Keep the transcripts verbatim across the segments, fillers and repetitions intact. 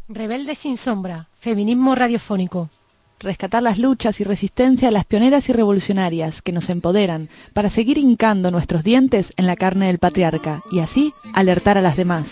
Rebelde sin sombra, feminismo radiofónico. Rescatar las luchas y resistencia a las pioneras y revolucionarias que nos empoderan para seguir hincando nuestros dientes en la carne del patriarca y así alertar a las demás.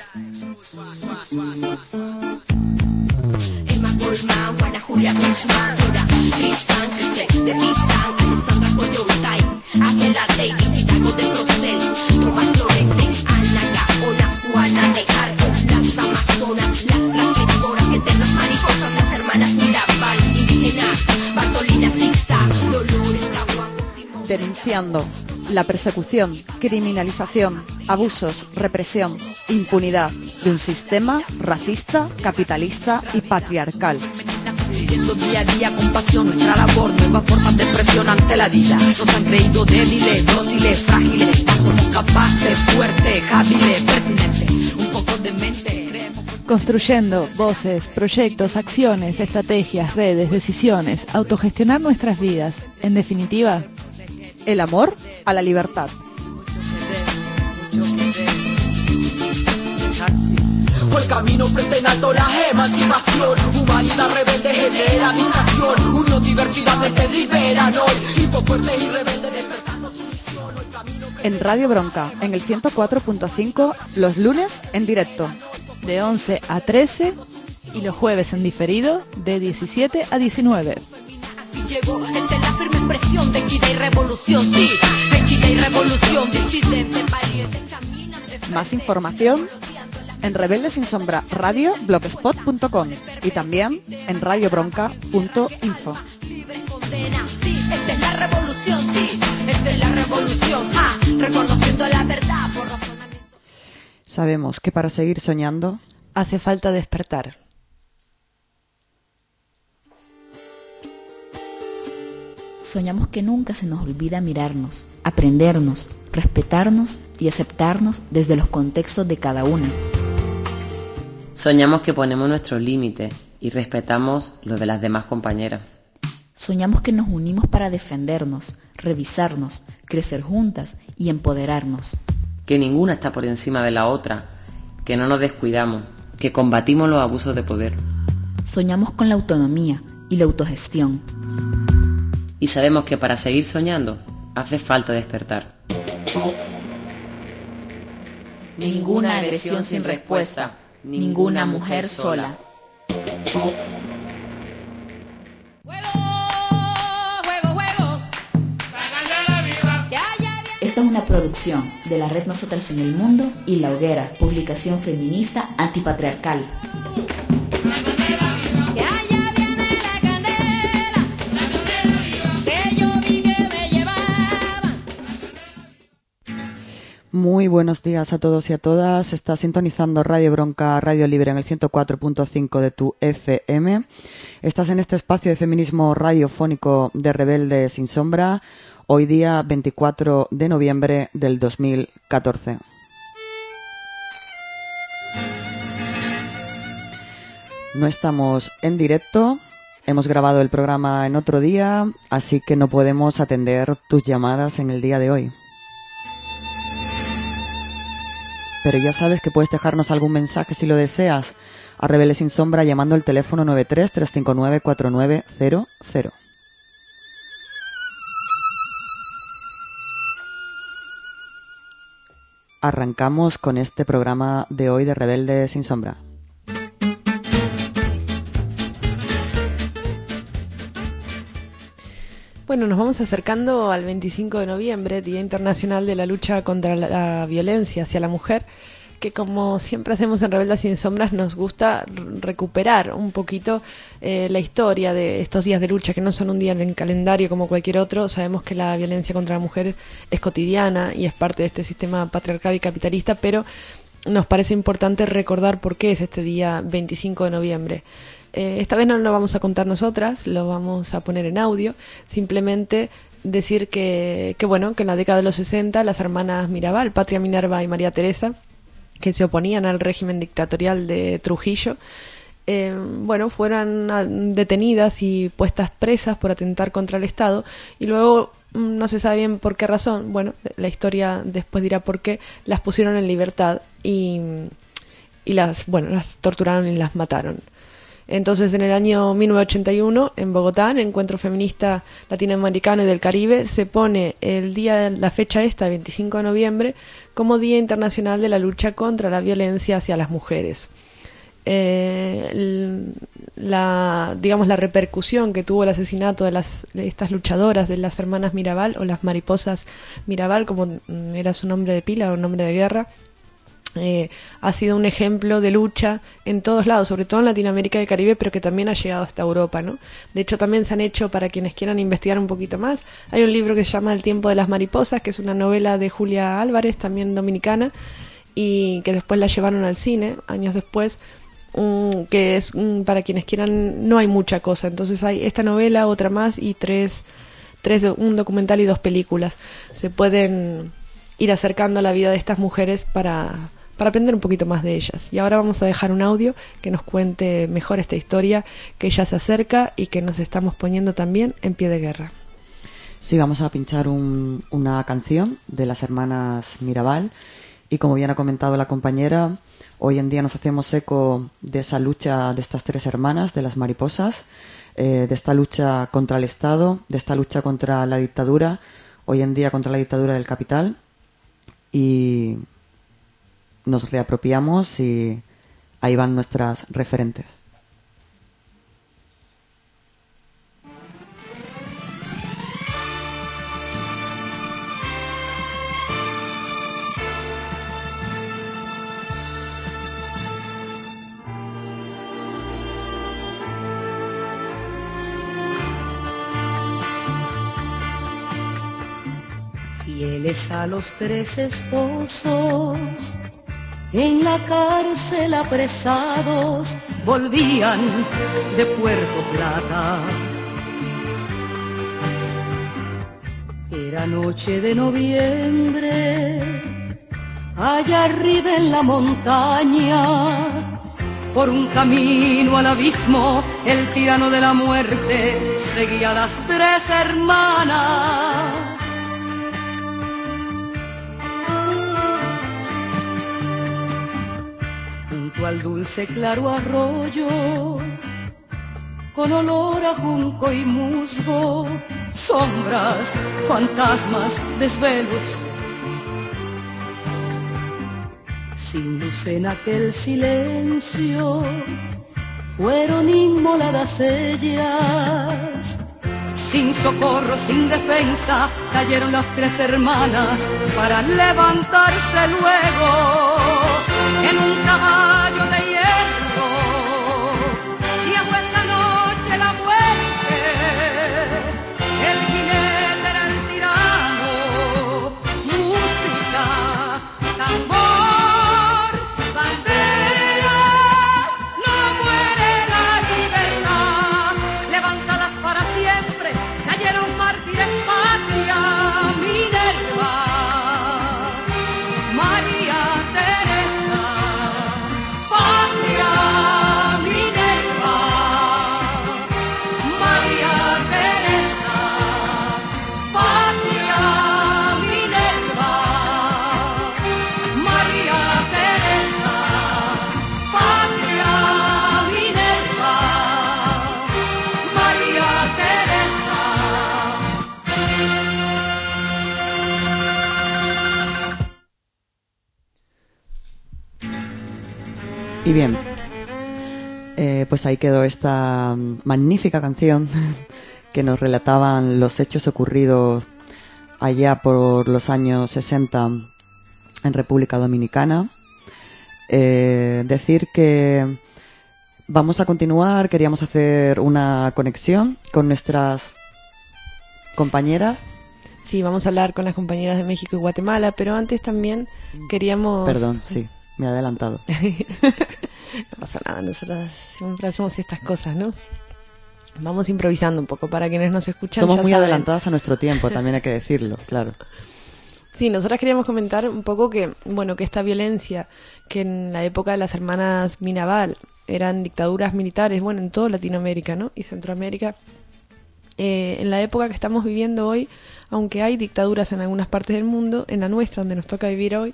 Denunciando la persecución, criminalización, abusos, represión, impunidad de un sistema racista, capitalista y patriarcal. Viviendo día a día con pasión nuestra labor, nuevas formas de expresión ante la vida. Nos han creído débiles, dóciles, frágiles. Ya somos capaces, fuertes, hábiles, pertinentes, un poco de mente. Creemos... Construyendo voces, proyectos, acciones, estrategias, redes, decisiones, autogestionar nuestras vidas. En definitiva, el amor a la libertad. Por camino frente en alto la emancipación, humanidad rebelde genera distracción, unión, diversidad mente liberan hoy, hipos fuertes y rebeldes despertando su misión. Hoy camino en Radio Bronca, en el ciento cuatro punto cinco, los lunes en directo, de once a trece, y los jueves en diferido, de diecisiete a diecinueve. Llegó entre la firme expresión de equidad y revolución, sí, equidad y revolución, disidentes, valientes, caminan de... Más información en Rebelde Sin Sombra Radio blogspot punto com y también en radio bronca punto info. Sí, esta es la revolución, sí, esta es la revolución, ah, reconociendo la verdad por razonamiento. Sabemos que para seguir soñando hace falta despertar. Soñamos que nunca se nos olvida mirarnos, aprendernos, respetarnos y aceptarnos desde los contextos de cada una. Soñamos que ponemos nuestros límites y respetamos los de las demás compañeras. Soñamos que nos unimos para defendernos, revisarnos, crecer juntas y empoderarnos. Que ninguna está por encima de la otra, que no nos descuidamos, que combatimos los abusos de poder. Soñamos con la autonomía y la autogestión. Y sabemos que para seguir soñando hace falta despertar. Ninguna agresión sin respuesta, ninguna mujer sola. Esta es una producción de la Red Nosotras en el Mundo y La Hoguera, publicación feminista antipatriarcal. Muy buenos días a todos y a todas. Estás sintonizando Radio Bronca, Radio Libre en el ciento cuatro punto cinco de tu F M. Estás en este espacio de feminismo radiofónico de Rebelde Sin Sombra, hoy día veinticuatro de noviembre del dos mil catorce. No estamos en directo, hemos grabado el programa en otro día, así que no podemos atender tus llamadas en el día de hoy. Pero ya sabes que puedes dejarnos algún mensaje si lo deseas a Rebelde Sin Sombra llamando al teléfono nueve tres, tres cinco nueve, cuatro nueve cero cero. Arrancamos con este programa de hoy de Rebelde Sin Sombra. Bueno, nos vamos acercando al veinticinco de noviembre, Día Internacional de la Lucha contra la Violencia hacia la Mujer, que como siempre hacemos en Rebelde Sin Sombras nos gusta recuperar un poquito eh, la historia de estos días de lucha, que no son un día en el calendario como cualquier otro. Sabemos que la violencia contra la mujer es cotidiana y es parte de este sistema patriarcal y capitalista, pero nos parece importante recordar por qué es este día veinticinco de noviembre. Eh, esta vez no lo vamos a contar nosotras, lo vamos a poner en audio, simplemente decir que, que bueno, que en la década de los sesenta las hermanas Mirabal, Patria Minerva y María Teresa, que se oponían al régimen dictatorial de Trujillo, eh, bueno, fueron detenidas y puestas presas por atentar contra el Estado, y luego no se sabe bien por qué razón, bueno, la historia después dirá por qué, las pusieron en libertad y... y las, bueno, las torturaron y las mataron. Entonces, en el año mil novecientos ochenta y uno, en Bogotá, en el Encuentro Feminista Latinoamericano y del Caribe, se pone el día, la fecha esta, veinticinco de noviembre, como Día Internacional de la Lucha contra la Violencia hacia las Mujeres. Eh, la, digamos, la repercusión que tuvo el asesinato de, las, de estas luchadoras, de las hermanas Mirabal, o las mariposas Mirabal, como era su nombre de pila o nombre de guerra, Eh, ha sido un ejemplo de lucha en todos lados, sobre todo en Latinoamérica y el Caribe, pero que también ha llegado hasta Europa, ¿no? De hecho, también se han hecho, para quienes quieran investigar un poquito más, hay un libro que se llama El tiempo de las mariposas, que es una novela de Julia Álvarez, también dominicana, y que después la llevaron al cine, años después, um, que es, um, para quienes quieran, no hay mucha cosa. Entonces hay esta novela, otra más, y tres, tres un documental y dos películas. Se pueden ir acercando a la vida de estas mujeres para... para aprender un poquito más de ellas. Y ahora vamos a dejar un audio que nos cuente mejor esta historia, que ya se acerca y que nos estamos poniendo también en pie de guerra. Sí, vamos a pinchar un, una canción de las hermanas Mirabal, y como bien ha comentado la compañera, hoy en día nos hacemos eco de esa lucha de estas tres hermanas, de las mariposas, eh, de esta lucha contra el Estado, de esta lucha contra la dictadura, hoy en día contra la dictadura del capital, y nos reapropiamos y ahí van nuestras referentes. Fieles a los tres esposos, en la cárcel apresados, volvían de Puerto Plata. Era noche de noviembre, allá arriba en la montaña, por un camino al abismo, el tirano de la muerte seguía a las tres hermanas. Al dulce claro arroyo, con olor a junco y musgo, sombras, fantasmas, desvelos. Sin luz en aquel silencio, fueron inmoladas ellas. Sin socorro, sin defensa, cayeron las tres hermanas para levantarse luego en un caballo de hierro. Llegó esa noche la muerte, el jinete era el tirano, música, tambor, banderas, no muere la libertad. Levantadas para siempre, cayeron mártires patria, Minerva, María Teresa, patria, Minerva, María Teresa, patria, Minerva, María Teresa, patria, Minerva, María Teresa. Y bien, eh, pues ahí quedó esta magnífica canción que nos relataban los hechos ocurridos allá por los años sesenta en República Dominicana. Eh, decir que vamos a continuar, queríamos hacer una conexión con nuestras compañeras. Sí, vamos a hablar con las compañeras de México y Guatemala, pero antes también queríamos... Perdón, sí, me he adelantado. No pasa nada, nosotros siempre hacemos estas cosas, ¿no? Vamos improvisando un poco para quienes nos escuchan. Somos ya muy saben. adelantadas a nuestro tiempo, también hay que decirlo, claro. Sí, nosotras queríamos comentar un poco que, bueno, que esta violencia que en la época de las hermanas Mirabal eran dictaduras militares, bueno, en toda Latinoamérica, ¿no? Y Centroamérica, eh, en la época que estamos viviendo hoy, aunque hay dictaduras en algunas partes del mundo, en la nuestra, donde nos toca vivir hoy,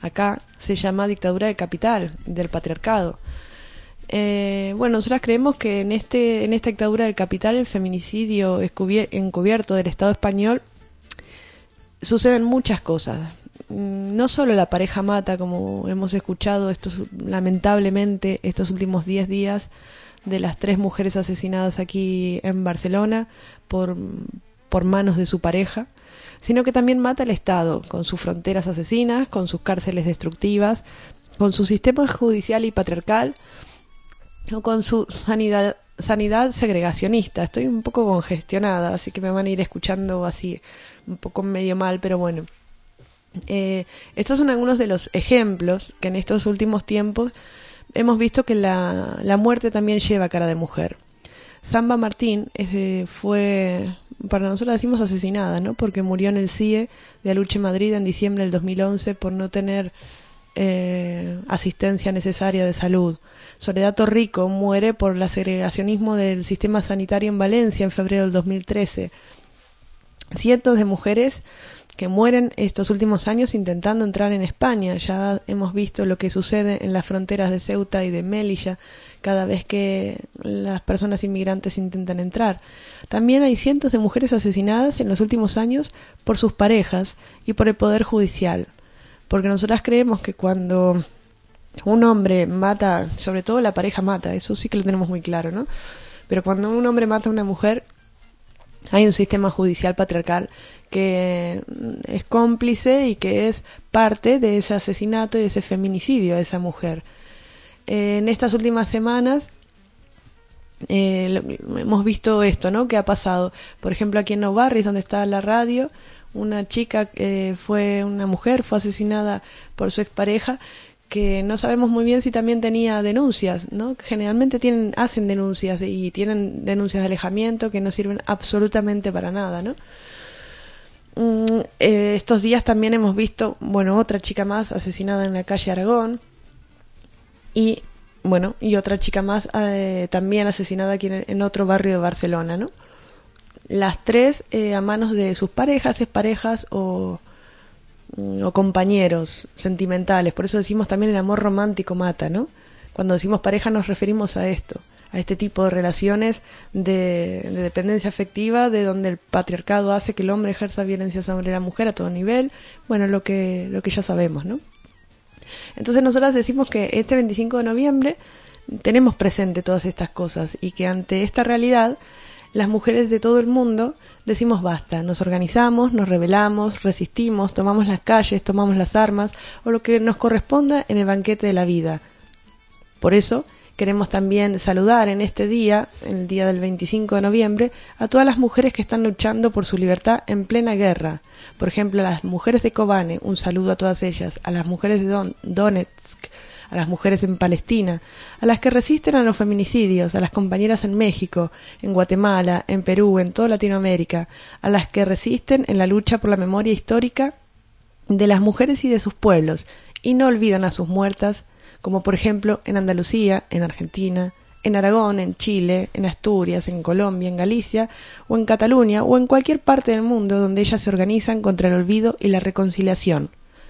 acá se llama dictadura del capital, del patriarcado. Eh, bueno, nosotras creemos que en este en esta dictadura del capital, el feminicidio encubierto del Estado español, suceden muchas cosas. No solo la pareja mata, como hemos escuchado estos, lamentablemente estos últimos diez días, de las tres mujeres asesinadas aquí en Barcelona por, por manos de su pareja, sino que también mata el Estado, con sus fronteras asesinas, con sus cárceles destructivas, con su sistema judicial y patriarcal, o con su sanidad, sanidad segregacionista. Estoy un poco congestionada, así que me van a ir escuchando así, un poco medio mal, pero bueno. Eh, estos son algunos de los ejemplos que en estos últimos tiempos hemos visto que la, la muerte también lleva cara de mujer. Samba Martín eh, fue, para nosotros decimos asesinada, ¿no? Porque murió en el C I E de Aluche, Madrid, en diciembre del dos mil once por no tener eh, asistencia necesaria de salud. Soledad Torrico muere por el segregacionismo del sistema sanitario en Valencia en febrero del dos mil trece. Cientos de mujeres que mueren estos últimos años intentando entrar en España. Ya hemos visto lo que sucede en las fronteras de Ceuta y de Melilla cada vez que las personas inmigrantes intentan entrar. También hay cientos de mujeres asesinadas en los últimos años por sus parejas y por el Poder Judicial. Porque nosotras creemos que cuando un hombre mata, sobre todo la pareja mata, eso sí que lo tenemos muy claro, ¿no? Pero cuando un hombre mata a una mujer, hay un sistema judicial patriarcal que es cómplice y que es parte de ese asesinato y de ese feminicidio de esa mujer. Eh, en estas últimas semanas eh, lo, hemos visto esto, ¿no? Que ha pasado, por ejemplo, aquí en Nou Barris, donde está la radio, una chica, eh, fue una mujer, fue asesinada por su expareja, que no sabemos muy bien si también tenía denuncias, ¿no? Generalmente tienen, hacen denuncias y tienen denuncias de alejamiento que no sirven absolutamente para nada, ¿no? Mm, eh, estos días también hemos visto, bueno, otra chica más asesinada en la calle Aragón y, bueno, y otra chica más eh, también asesinada aquí en, en otro barrio de Barcelona, ¿no? Las tres eh, a manos de sus parejas, exparejas o o compañeros sentimentales. Por eso decimos también el amor romántico mata, ¿no? Cuando decimos pareja nos referimos a esto, a este tipo de relaciones de, de dependencia afectiva, de donde el patriarcado hace que el hombre ejerza violencia sobre la mujer a todo nivel, bueno, lo que, lo que ya sabemos, ¿no? Entonces nosotras decimos que este veinticinco de noviembre tenemos presente todas estas cosas y que ante esta realidad las mujeres de todo el mundo decimos basta, nos organizamos, nos rebelamos, resistimos, tomamos las calles, tomamos las armas o lo que nos corresponda en el banquete de la vida. Por eso queremos también saludar en este día, en el día del veinticinco de noviembre, a todas las mujeres que están luchando por su libertad en plena guerra. Por ejemplo, a las mujeres de Kobane, un saludo a todas ellas, a las mujeres de Don- Donetsk, a las mujeres en Palestina, a las que resisten a los feminicidios, a las compañeras en México, en Guatemala, en Perú, en toda Latinoamérica, a las que resisten en la lucha por la memoria histórica de las mujeres y de sus pueblos, y no olvidan a sus muertas, como por ejemplo en Andalucía, en Argentina, en Aragón, en Chile, en Asturias, en Colombia, en Galicia, o en Cataluña, o en cualquier parte del mundo donde ellas se organizan contra el olvido y la reconciliación.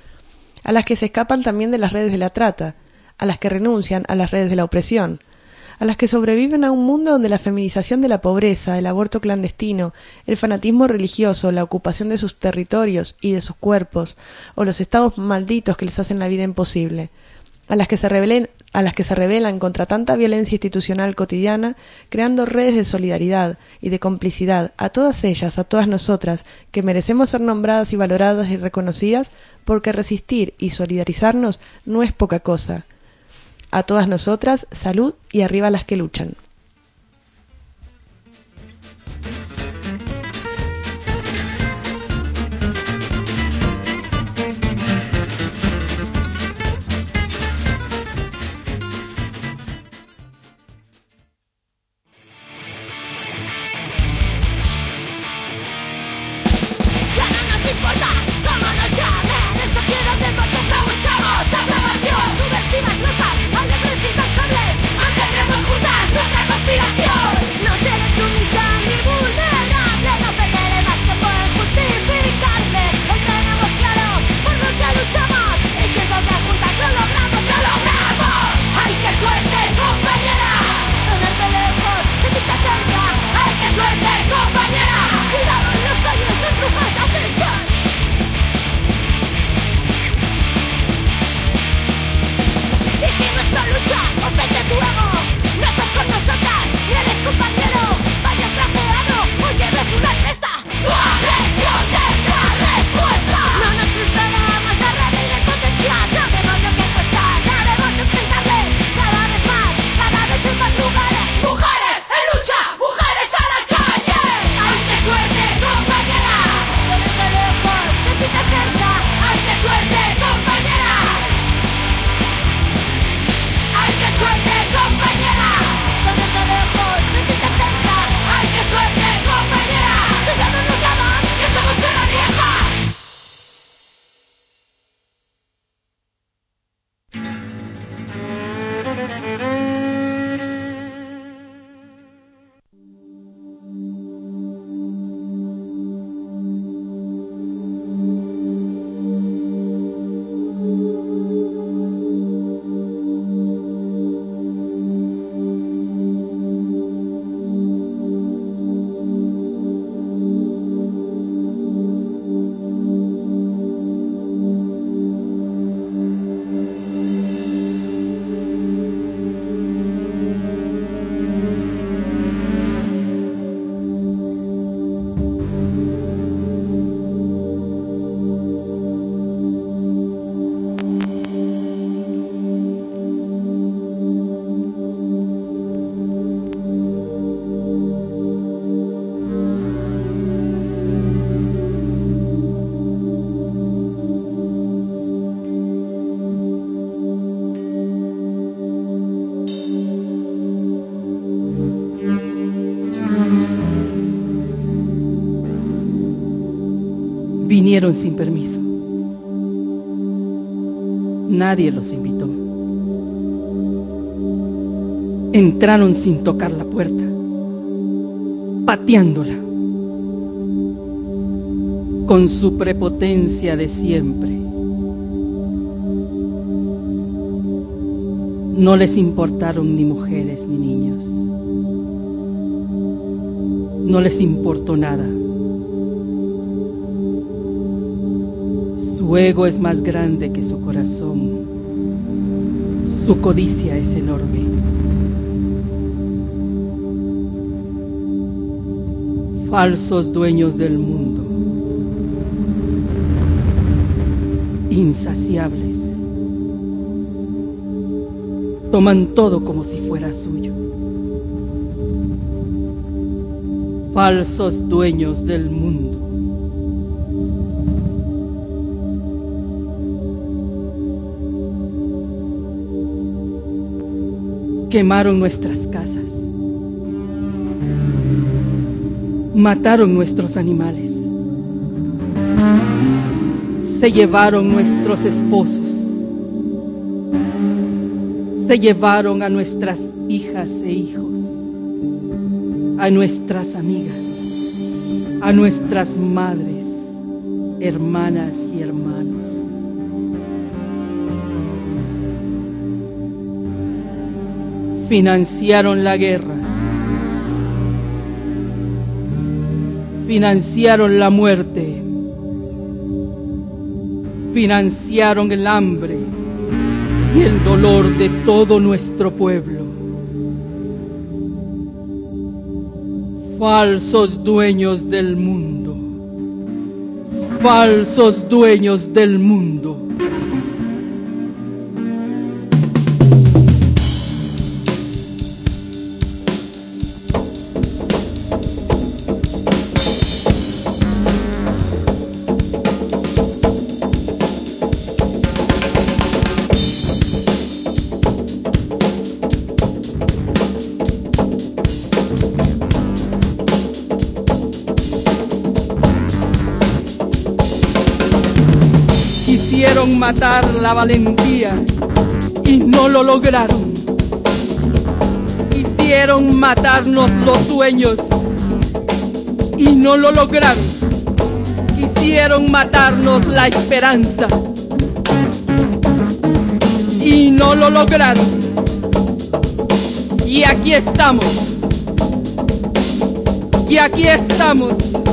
A las que se escapan también de las redes de la trata, a las que renuncian a las redes de la opresión, a las que sobreviven a un mundo donde la feminización de la pobreza, el aborto clandestino, el fanatismo religioso, la ocupación de sus territorios y de sus cuerpos, o los estados malditos que les hacen la vida imposible, a las que se rebelen, a las que se rebelan contra tanta violencia institucional cotidiana, creando redes de solidaridad y de complicidad, a todas ellas, a todas nosotras, que merecemos ser nombradas y valoradas y reconocidas, porque resistir y solidarizarnos no es poca cosa. A todas nosotras, salud y arriba las que luchan. Ya no nos importa cómo nos llamen, el sonido de protesta buscamos aprobación. Subversivas locas, alegres incansables, mantendremos juntas nuestra Vinieron sin permiso. Nadie los invitó. Entraron sin tocar la puerta, pateándola, con su prepotencia de siempre. No les importaron ni mujeres ni niños. No les importó nada. Su ego es más grande que su corazón. Su codicia es enorme. Falsos dueños del mundo, insaciables, toman todo como si fuera suyo. Falsos dueños del mundo. Quemaron nuestras casas. Mataron nuestros animales. Se llevaron nuestros esposos. Se llevaron a nuestras hijas e hijos, a nuestras amigas, a nuestras madres, hermanas y hermanos. Financiaron la guerra. Financiaron la muerte, financiaron el hambre y el dolor de todo nuestro pueblo. Falsos dueños del mundo, falsos dueños del mundo. Quisieron matar la valentía y no lo lograron. Quisieron matarnos los sueños y no lo lograron. Quisieron matarnos la esperanza y no lo lograron. Y aquí estamos. Y aquí estamos,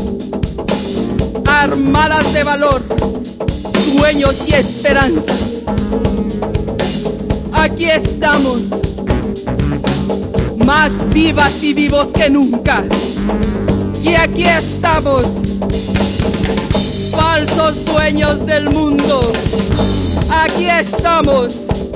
armadas de valor, sueños y esperanzas. Aquí estamos, más vivas y vivos que nunca. Y aquí estamos, falsos dueños del mundo. Aquí estamos.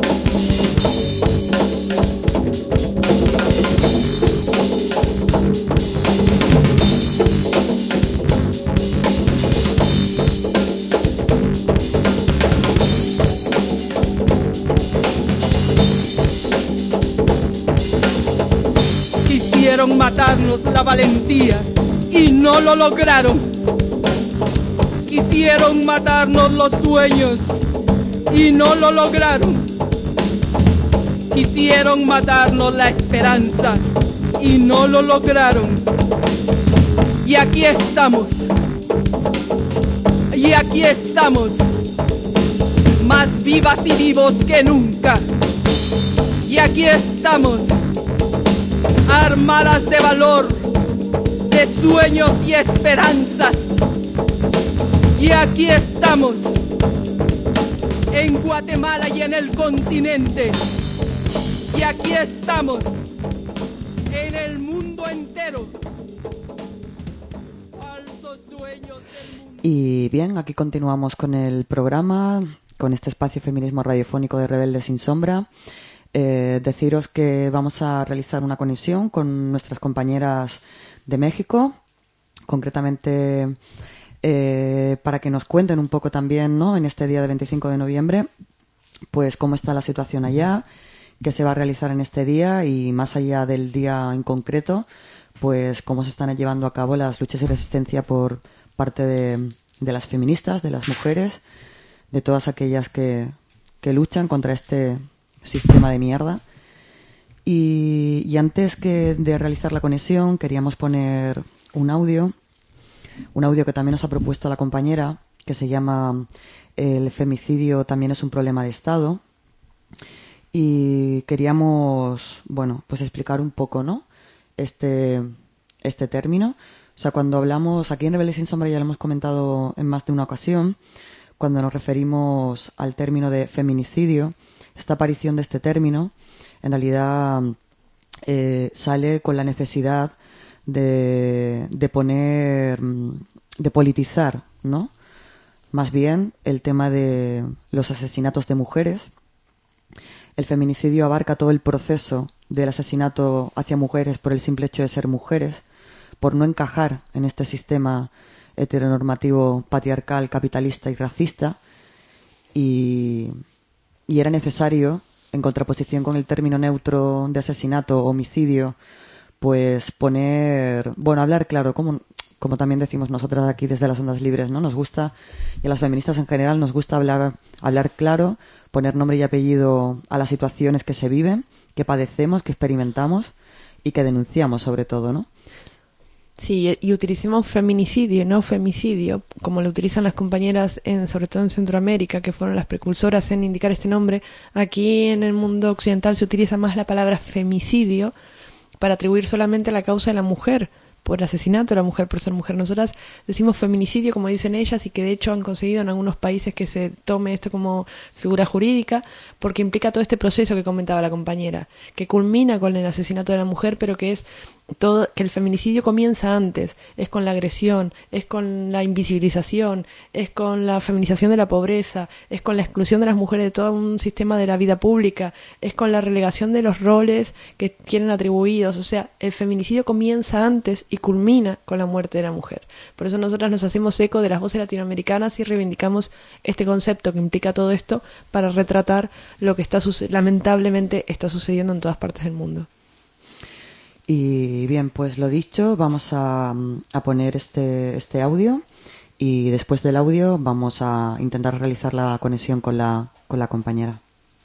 Quisieron matarnos la valentía y no lo lograron. Quisieron matarnos los sueños y no lo lograron. Quisieron matarnos la esperanza y no lo lograron. Y aquí estamos. Y aquí estamos, más vivas y vivos que nunca. Y aquí estamos, armadas de valor, de sueños y esperanzas. Y aquí estamos, en Guatemala y en el continente. Y aquí estamos, en el mundo entero. Falsos dueños del mundo. Y bien, aquí continuamos con el programa, con este espacio feminismo radiofónico de Rebelde Sin Sombra. Eh, deciros que vamos a realizar una conexión con nuestras compañeras de México, concretamente eh, para que nos cuenten un poco también, ¿no?, en este día de veinticinco de noviembre, pues cómo está la situación allá, qué se va a realizar en este día y más allá del día en concreto, pues cómo se están llevando a cabo las luchas y resistencia por parte de de las feministas, de las mujeres, de todas aquellas que, que luchan contra este sistema de mierda. Y, y antes que de realizar la conexión queríamos poner un audio, un audio que también nos ha propuesto la compañera, que se llama El femicidio también es un problema de Estado. Y queríamos, bueno, pues explicar un poco, ¿no?, este, este término. O sea, cuando hablamos, aquí en Rebeldes sin Sombra ya lo hemos comentado en más de una ocasión, cuando nos referimos al término de feminicidio, esta aparición de este término, en realidad eh, sale con la necesidad de, de poner, de politizar, ¿no?, más bien el tema de los asesinatos de mujeres. El feminicidio abarca todo el proceso del asesinato hacia mujeres por el simple hecho de ser mujeres, por no encajar en este sistema heteronormativo, patriarcal, capitalista y racista, y, y era necesario, en contraposición con el término neutro de asesinato o homicidio, pues poner, bueno, hablar claro, como, como también decimos nosotras aquí desde las Ondas Libres, ¿no? Nos gusta, y a las feministas en general nos gusta hablar, hablar claro, poner nombre y apellido a las situaciones que se viven, que padecemos, que experimentamos y que denunciamos sobre todo, ¿no? Sí, y utilicemos feminicidio, no femicidio, como lo utilizan las compañeras, en, sobre todo en Centroamérica, que fueron las precursoras en indicar este nombre. Aquí en el mundo occidental se utiliza más la palabra femicidio para atribuir solamente a la causa de la mujer, por asesinato de la mujer, por ser mujer. Nosotras decimos feminicidio, como dicen ellas, y que de hecho han conseguido en algunos países que se tome esto como figura jurídica, porque implica todo este proceso que comentaba la compañera, que culmina con el asesinato de la mujer, pero que es todo, que el feminicidio comienza antes, es con la agresión, es con la invisibilización, es con la feminización de la pobreza, es con la exclusión de las mujeres de todo un sistema de la vida pública, es con la relegación de los roles que tienen atribuidos. O sea, el feminicidio comienza antes y culmina con la muerte de la mujer. Por eso nosotras nos hacemos eco de las voces latinoamericanas y reivindicamos este concepto que implica todo esto para retratar lo que está lamentablemente está sucediendo en todas partes del mundo. Y bien, pues lo dicho, vamos a, a poner este, este audio, y después del audio vamos a intentar realizar la conexión con la, con la compañera.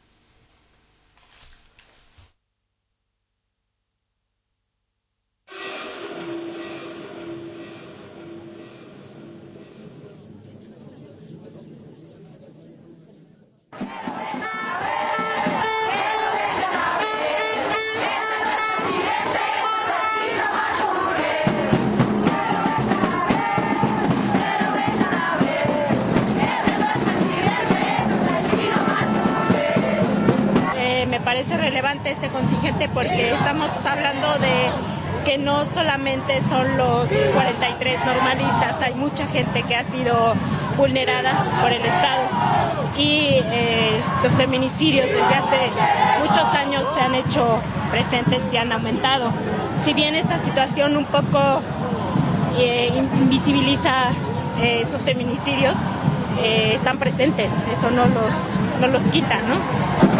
Parece relevante este contingente porque estamos hablando de que no solamente son los cuarenta y tres normalistas, hay mucha gente que ha sido vulnerada por el Estado, y eh, los feminicidios desde hace muchos años se han hecho presentes y han aumentado. Si bien esta situación un poco eh, invisibiliza eh, esos feminicidios, eh, están presentes, eso no los, no los quita, ¿no?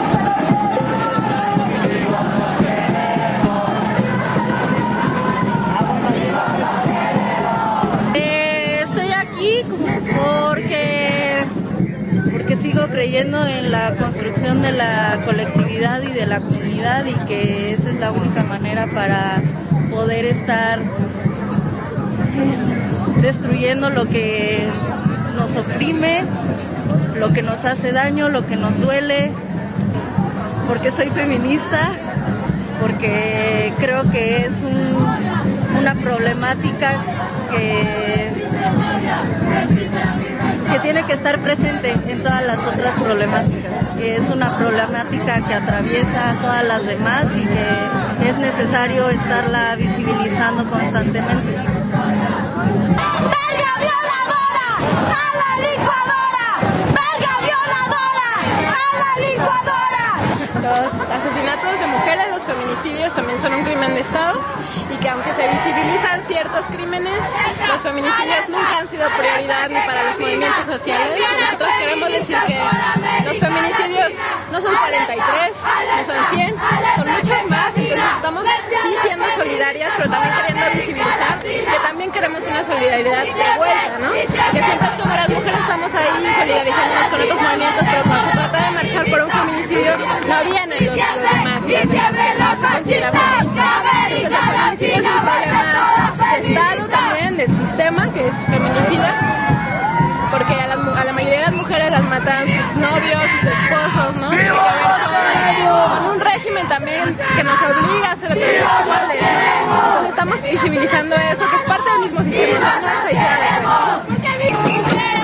Porque, porque sigo creyendo en la construcción de la colectividad y de la comunidad, y que esa es la única manera para poder estar destruyendo lo que nos oprime, lo que nos hace daño, lo que nos duele. Porque soy feminista, porque creo que es un, una problemática que que tiene que estar presente en todas las otras problemáticas, que es una problemática que atraviesa todas las demás y que es necesario estarla visibilizando constantemente. ¡Verga violadora! ¡A la licuadora! ¡Verga violadora! ¡A la licuadora! Los asesinatos de mujeres, los feminicidios también son un crimen de Estado, y que aunque se visibilizan ciertos crímenes, los feminicidios nunca han sido prioridad ni para los movimientos sociales. Nosotros queremos decir que los feminicidios no son cuarenta y tres, no son cien, son muchos más. Entonces estamos sí siendo solidarias, pero también queriendo visibilizar que también también queremos una solidaridad de vuelta, ¿no? Que siempre es como las mujeres estamos ahí solidarizándonos con otros movimientos, pero cuando se trata de marchar por un feminicidio, no vienen los, los demás y las demás que no se consideran feministas. Entonces el feminicidio es un problema de Estado también, del sistema, que es feminicida, porque a la, a la mayoría de las mujeres las matan sus novios, sus esposos, ¿no? Tiene que ver con, con un régimen también que nos obliga a ser heterosexuales, ¿no? Entonces estamos visibilizando eso, que es parte del mismo sistema, o sea, no es aislada.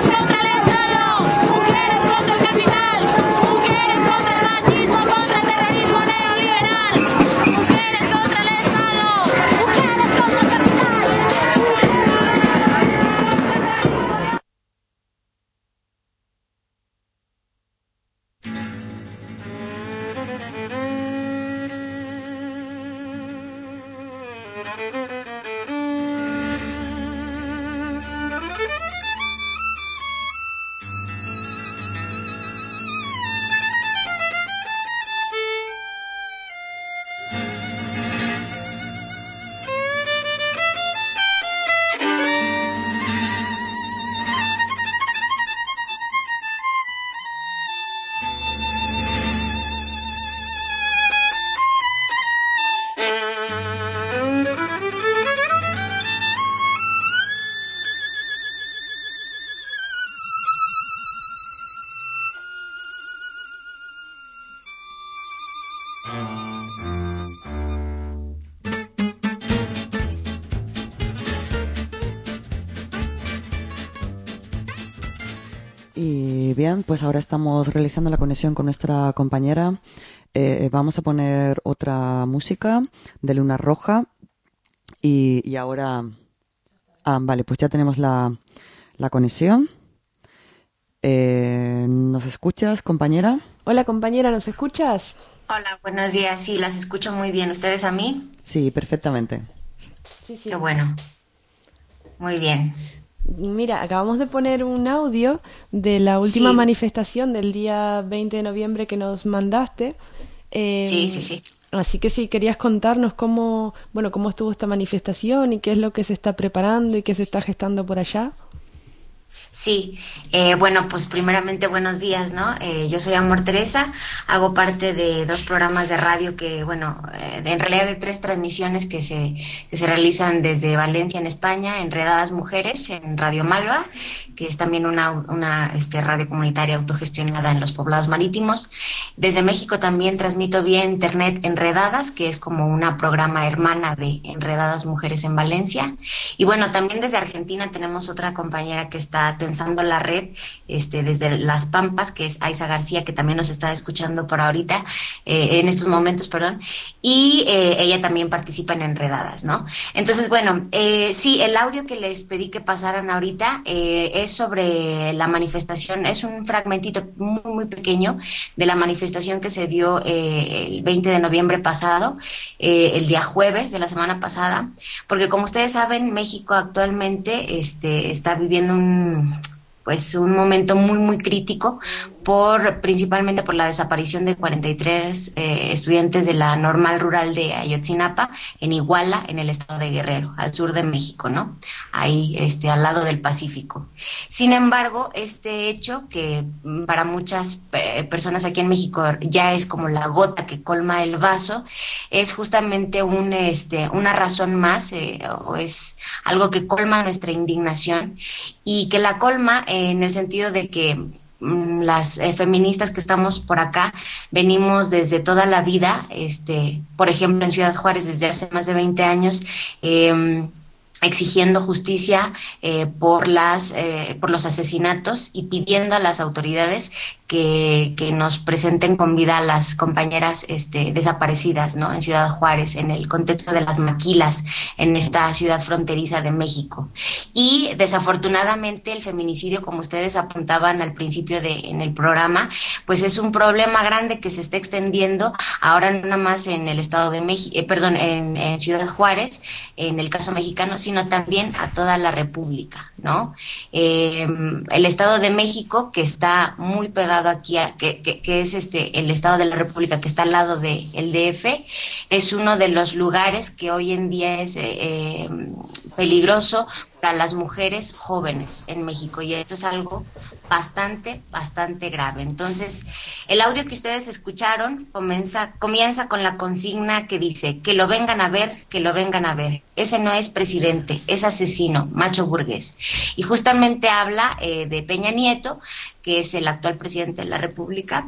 Y bien, pues ahora estamos realizando la conexión con nuestra compañera. Eh, vamos a poner otra música de Luna Roja y, y ahora... Ah, vale, pues ya tenemos la, la conexión. Eh, ¿Nos escuchas, compañera? Hola, compañera, ¿nos escuchas? Hola, buenos días. Sí, las escucho muy bien. ¿Ustedes a mí? Sí, perfectamente. Sí, sí. Qué bueno. Muy bien. Mira, acabamos de poner un audio de la última Sí. manifestación del día veinte de noviembre que nos mandaste. Eh, Sí, sí, sí. Así que si querías contarnos cómo, bueno, cómo estuvo esta manifestación y qué es lo que se está preparando y qué se está gestando por allá. Sí, eh, bueno, pues primeramente buenos días, ¿no? Eh, yo soy Amor Teresa, hago parte de dos programas de radio que, bueno, eh, en realidad de tres transmisiones que se, que se realizan desde Valencia, en España, Enredadas Mujeres, en Radio Malva, que es también una, una este, radio comunitaria autogestionada en los poblados marítimos. Desde México también transmito vía internet Enredadas, que es como una programa hermana de Enredadas Mujeres en Valencia. Y bueno, también desde Argentina tenemos otra compañera que está tensando la red este, desde Las Pampas, que es Aiza García, que también nos está escuchando por ahorita, eh, en estos momentos, perdón, y eh, ella también participa en Enredadas, ¿no? Entonces, bueno, eh, sí, el audio que les pedí que pasaran ahorita eh, es sobre la manifestación, es un fragmentito muy, muy pequeño de la manifestación que se dio eh, el veinte de noviembre pasado, eh, el día jueves de la semana pasada, porque como ustedes saben, México actualmente este, está viviendo un pues un momento muy muy crítico por principalmente por la desaparición de cuarenta y tres eh, estudiantes de la normal rural de Ayotzinapa en Iguala, en el estado de Guerrero, al sur de México, ¿no? Ahí este al lado del Pacífico. Sin embargo, este hecho que para muchas eh, personas aquí en México ya es como la gota que colma el vaso, es justamente un este una razón más eh, o es algo que colma nuestra indignación y que la colma eh, en el sentido de que las eh, feministas que estamos por acá venimos desde toda la vida, este, por ejemplo en Ciudad Juárez desde hace más de veinte años, eh, exigiendo justicia eh, por las eh, por los asesinatos y pidiendo a las autoridades que, que nos presenten con vida a las compañeras este, desaparecidas, ¿no? En Ciudad Juárez, en el contexto de las maquilas, en esta ciudad fronteriza de México. Y desafortunadamente el feminicidio, como ustedes apuntaban al principio de en el programa, pues es un problema grande que se está extendiendo ahora no nada más en el estado de México, eh, perdón, en, en Ciudad Juárez, en el caso mexicano, sino también a toda la República, ¿no? Eh, el estado de México, que está muy pegado estado aquí, que, que, que es este el estado de la República que está al lado del D F, es uno de los lugares que hoy en día es eh, peligroso para las mujeres jóvenes en México, y esto es algo bastante, bastante grave. Entonces, el audio que ustedes escucharon comienza, comienza con la consigna que dice, que lo vengan a ver, que lo vengan a ver. Ese no es presidente, es asesino, macho burgués. Y justamente habla eh, de Peña Nieto, que es el actual presidente de la República,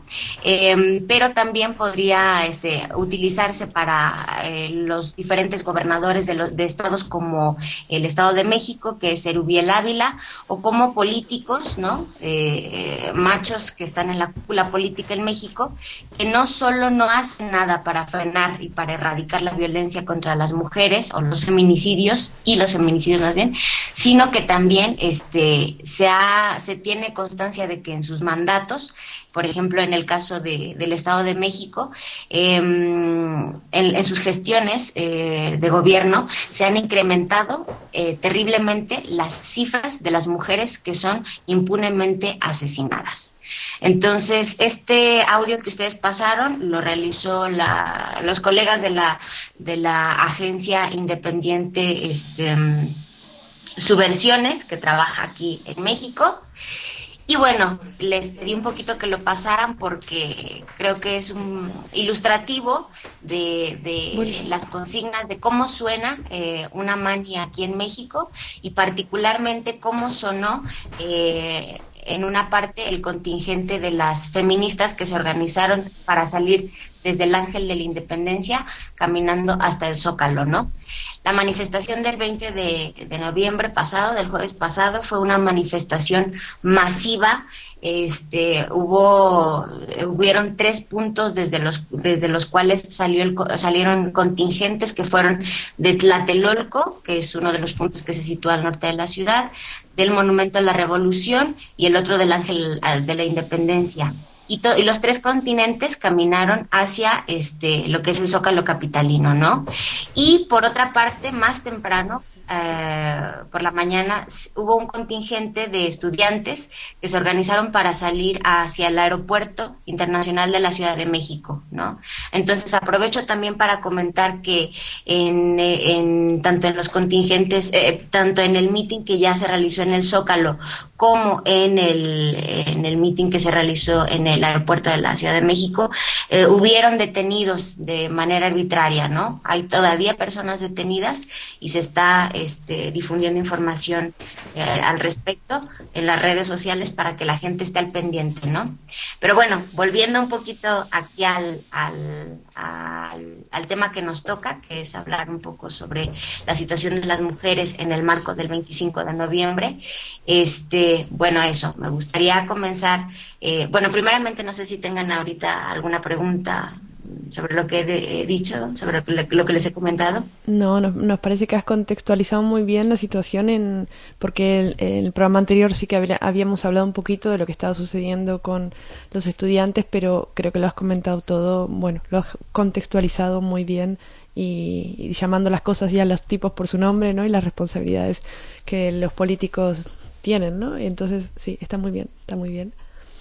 eh, pero también podría este, utilizarse para eh, los diferentes gobernadores de, los, de estados como el Estado de México, que es Erubiel Ávila, o como políticos, ¿no? Eh, machos que están en la cúpula política en México, que no solo no hacen nada para frenar y para erradicar la violencia contra las mujeres o los feminicidios, y los feminicidios más bien, sino que también este se ha, se tiene constancia de que en sus mandatos, por ejemplo en el caso de, del Estado de México, eh, en, en sus gestiones eh, de gobierno se han incrementado eh, terriblemente las cifras de las mujeres que son impunemente asesinadas. Entonces, este audio que ustedes pasaron lo realizó la, los colegas de la de la agencia independiente este, Subversiones, que trabaja aquí en México. Y bueno, les pedí un poquito que lo pasaran porque creo que es un ilustrativo de, de las consignas, de cómo suena eh, una mani aquí en México, y particularmente cómo sonó eh, en una parte el contingente de las feministas que se organizaron para salir desde el Ángel de la Independencia caminando hasta el Zócalo, ¿no? La manifestación del veinte de noviembre pasado, del jueves pasado, fue una manifestación masiva. Este, hubo, hubieron tres puntos desde los, desde los cuales salió el, salieron contingentes que fueron de Tlatelolco, que es uno de los puntos que se sitúa al norte de la ciudad, del Monumento a la Revolución y el otro del Ángel de la Independencia. Y, to, y los tres continentes caminaron hacia este lo que es el Zócalo capitalino, ¿no? Y por otra parte, más temprano, eh, por la mañana, hubo un contingente de estudiantes que se organizaron para salir hacia el Aeropuerto Internacional de la Ciudad de México, ¿no? Entonces aprovecho también para comentar que en, en tanto en los contingentes, eh, tanto en el meeting que ya se realizó en el Zócalo, como en el en el meeting que se realizó en el aeropuerto de la Ciudad de México, eh, hubieron detenidos de manera arbitraria, ¿no? Hay todavía personas detenidas y se está este, difundiendo información eh, al respecto en las redes sociales para que la gente esté al pendiente, ¿no? Pero bueno, volviendo un poquito aquí al, al, al, al tema que nos toca, que es hablar un poco sobre la situación de las mujeres en el marco del veinticinco de noviembre, este, bueno, eso, me gustaría comenzar, eh, bueno, primeramente no sé si tengan ahorita alguna pregunta sobre lo que he, de, he dicho, sobre lo que les he comentado. No, nos, nos parece que has contextualizado muy bien la situación, en porque el, el programa anterior sí que había, habíamos hablado un poquito de lo que estaba sucediendo con los estudiantes, pero creo que lo has comentado todo, bueno, lo has contextualizado muy bien y, y llamando las cosas y a los tipos por su nombre, ¿no? Y las responsabilidades que los políticos tienen, ¿no? Y entonces, sí, está muy bien, está muy bien.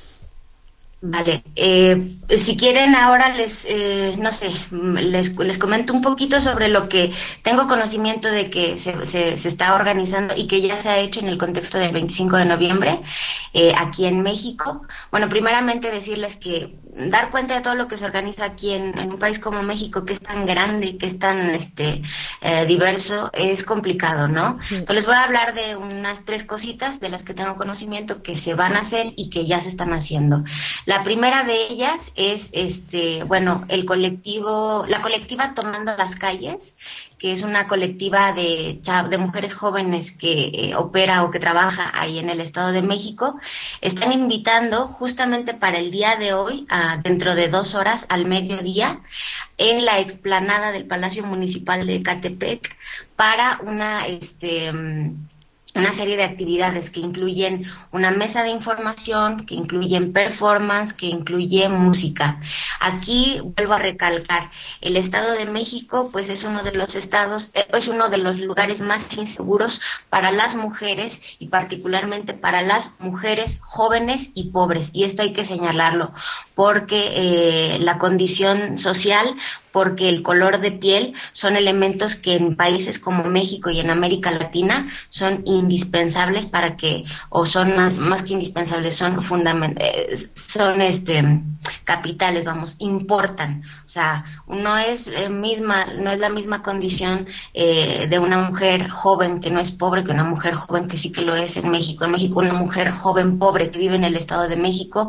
Vale, eh, si quieren ahora les, eh, no sé, les, les comento un poquito sobre lo que tengo conocimiento de que se, se, se está organizando y que ya se ha hecho en el contexto del veinticinco de noviembre eh, aquí en México. Bueno, primeramente decirles que dar cuenta de todo lo que se organiza aquí en, en un país como México, que es tan grande y que es tan este eh, diverso, es complicado, ¿no? Sí. Entonces les voy a hablar de unas tres cositas de las que tengo conocimiento que se van a hacer y que ya se están haciendo. La primera de ellas es, este, bueno, el colectivo, la colectiva Tomando las Calles, que es una colectiva de, de mujeres jóvenes que eh, opera o que trabaja ahí en el Estado de México. Están invitando justamente para el día de hoy, a, dentro de dos horas, al mediodía, en la explanada del Palacio Municipal de Ecatepec, para una, este, una serie de actividades que incluyen una mesa de información, que incluyen performance, que incluyen música. Aquí vuelvo a recalcar, el Estado de México pues es uno de los estados, eh, es uno de los lugares más inseguros para las mujeres y particularmente para las mujeres jóvenes y pobres, y esto hay que señalarlo porque eh, la condición social, porque el color de piel son elementos que en países como México y en América Latina son indispensables para que, o son más, más que indispensables, son fundamentales, son este capitales, vamos, importan. O sea, no es eh, misma, no es la misma condición eh, de una mujer joven que no es pobre que una mujer joven que sí que lo es en México. En México una mujer joven pobre que vive en el Estado de México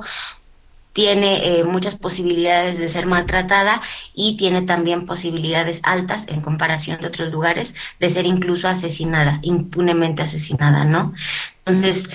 tiene eh, muchas posibilidades de ser maltratada y tiene también posibilidades altas en comparación de otros lugares de ser incluso asesinada, impunemente asesinada, ¿no? Entonces,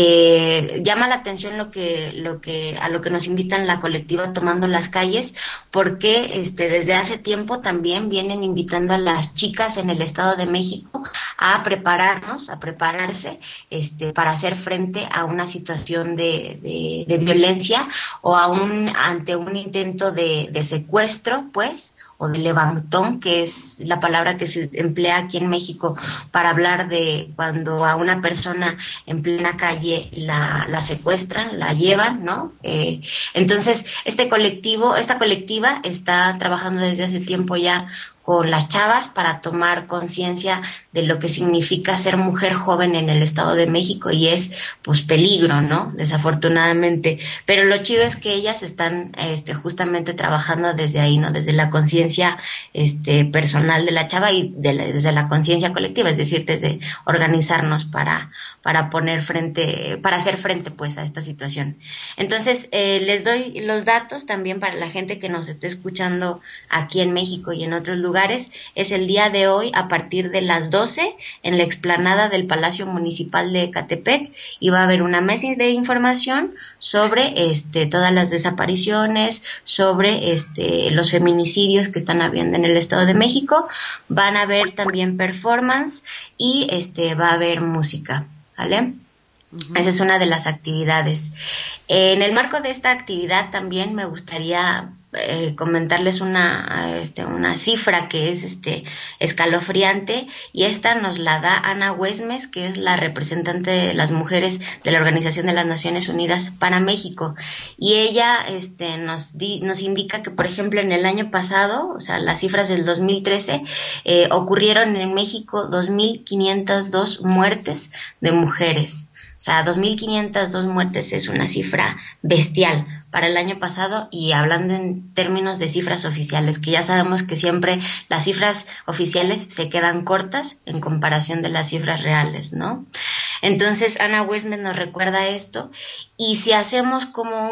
eh, llama la atención lo que, lo que, a lo que nos invitan la colectiva Tomando las Calles, porque este, desde hace tiempo también vienen invitando a las chicas en el Estado de México a prepararnos, a prepararse, este, para hacer frente a una situación de, de, de violencia o a un, ante un intento de, de secuestro, pues, o de levantón, que es la palabra que se emplea aquí en México para hablar de cuando a una persona en plena calle la, la secuestran, la llevan, ¿no? Eh, entonces, este colectivo, esta colectiva está trabajando desde hace tiempo ya con las chavas para tomar conciencia de lo que significa ser mujer joven en el Estado de México, y es pues peligro, ¿no? Desafortunadamente, pero lo chido es que ellas están este justamente trabajando desde ahí, ¿no? Desde la conciencia este personal de la chava y de la, desde la conciencia colectiva, es decir, desde organizarnos para para poner frente, para hacer frente pues a esta situación. Entonces, eh, les doy los datos también para la gente que nos esté escuchando aquí en México y en otros lugares. Es el día de hoy a partir de las doce en la explanada del Palacio Municipal de Ecatepec, y va a haber una mesa de información sobre este todas las desapariciones, sobre este los feminicidios que están habiendo en el Estado de México. Van a haber también performance y este va a haber música, ¿vale? Uh-huh. Esa es una de las actividades. Eh, en el marco de esta actividad también me gustaría eh, comentarles una este, una cifra que es este escalofriante, y esta nos la da Ana Huesmes, que es la representante de las mujeres de la Organización de las Naciones Unidas para México, y ella este nos di, nos indica que, por ejemplo, en el año pasado, o sea, las cifras del dos mil trece, eh, ocurrieron en México dos mil quinientas dos muertes de mujeres. O sea, dos mil quinientas dos muertes es una cifra bestial para el año pasado, y hablando en términos de cifras oficiales, que ya sabemos que siempre las cifras oficiales se quedan cortas en comparación de las cifras reales, ¿no? Entonces, Ana Huesmes nos recuerda esto, y si hacemos como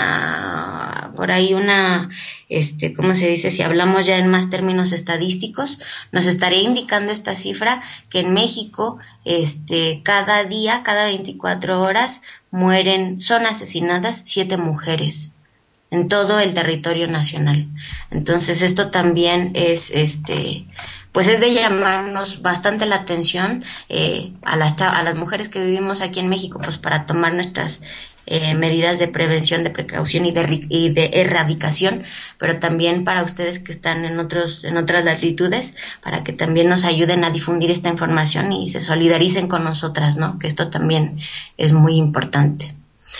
una, por ahí una, este, ¿cómo se dice? Si hablamos ya en más términos estadísticos, nos estaría indicando esta cifra que en México, este, cada día, cada veinticuatro horas, mueren, son asesinadas siete mujeres en todo el territorio nacional. Entonces, esto también es, este, pues es de llamarnos bastante la atención eh, a las a las mujeres que vivimos aquí en México, pues para tomar nuestras eh, medidas de prevención, de precaución y de, y de erradicación, pero también para ustedes que están en otros en otras latitudes, para que también nos ayuden a difundir esta información y se solidaricen con nosotras, ¿no? Que esto también es muy importante.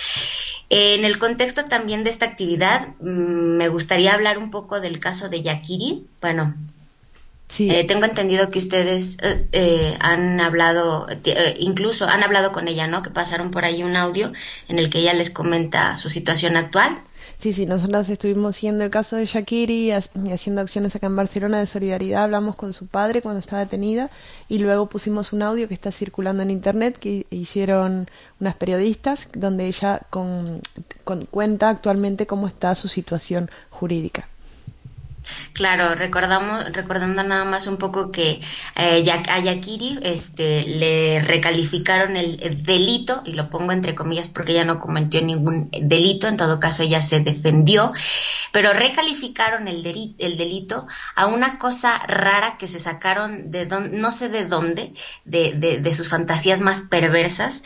En el contexto también de esta actividad, mmm, me gustaría hablar un poco del caso de Yaquiri. Bueno, sí. eh, tengo entendido que ustedes eh, eh, han hablado, eh, incluso han hablado con ella, ¿no? Que pasaron por ahí un audio en el que ella les comenta su situación actual. Sí, sí, nosotros estuvimos siguiendo el caso de Yaquiri y haciendo acciones acá en Barcelona de solidaridad. Hablamos con su padre cuando estaba detenida, y luego pusimos un audio que está circulando en internet que hicieron unas periodistas, donde ella con, con, cuenta actualmente cómo está su situación jurídica. Claro, recordamos, recordando nada más un poco que eh, a Yakiri este, le recalificaron el, el delito, y lo pongo entre comillas porque ella no cometió ningún delito, en todo caso ella se defendió, pero recalificaron el, deli, el delito a una cosa rara que se sacaron de don, no sé de dónde, de, de, de sus fantasías más perversas,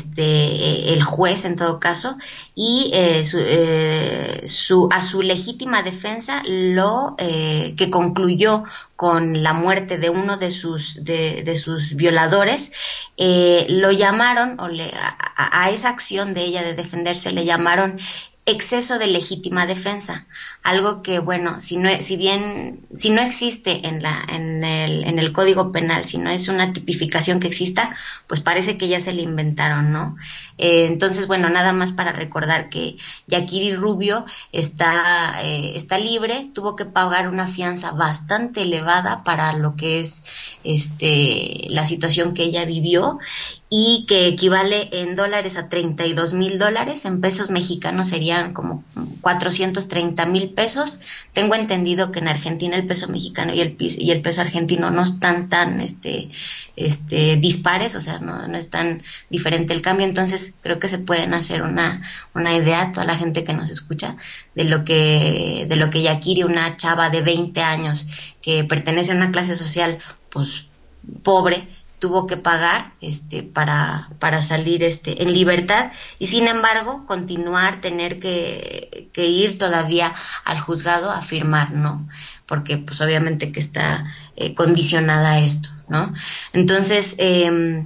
este, el juez en todo caso, y eh, su, eh, su, a su legítima defensa lo Eh, que concluyó con la muerte de uno de sus de, de sus violadores, eh, lo llamaron, o le, a, a esa acción de ella de defenderse le llamaron exceso de legítima defensa, algo que, bueno, si no, si bien, si no existe en la, en el, en el Código Penal, si no es una tipificación que exista, pues parece que ya se le inventaron, ¿no? Eh, entonces, bueno, nada más para recordar que Yakiri Rubio está, eh, está libre, tuvo que pagar una fianza bastante elevada para lo que es, este, la situación que ella vivió, y que equivale en dólares a treinta y dos mil dólares, en pesos mexicanos serían como cuatrocientos treinta mil pesos. Tengo entendido que en Argentina el peso mexicano y el, y el peso argentino no están tan este, este, dispares, o sea, no, no es tan diferente el cambio, entonces creo que se pueden hacer una, una idea a toda la gente que nos escucha de lo que, de lo que Yakiri, una chava de veinte años que pertenece a una clase social pues pobre, tuvo que pagar este para para salir este en libertad, y sin embargo continuar, tener que, que ir todavía al juzgado a firmar, ¿no? Porque pues obviamente que está eh, condicionada a esto, ¿no? Entonces, eh,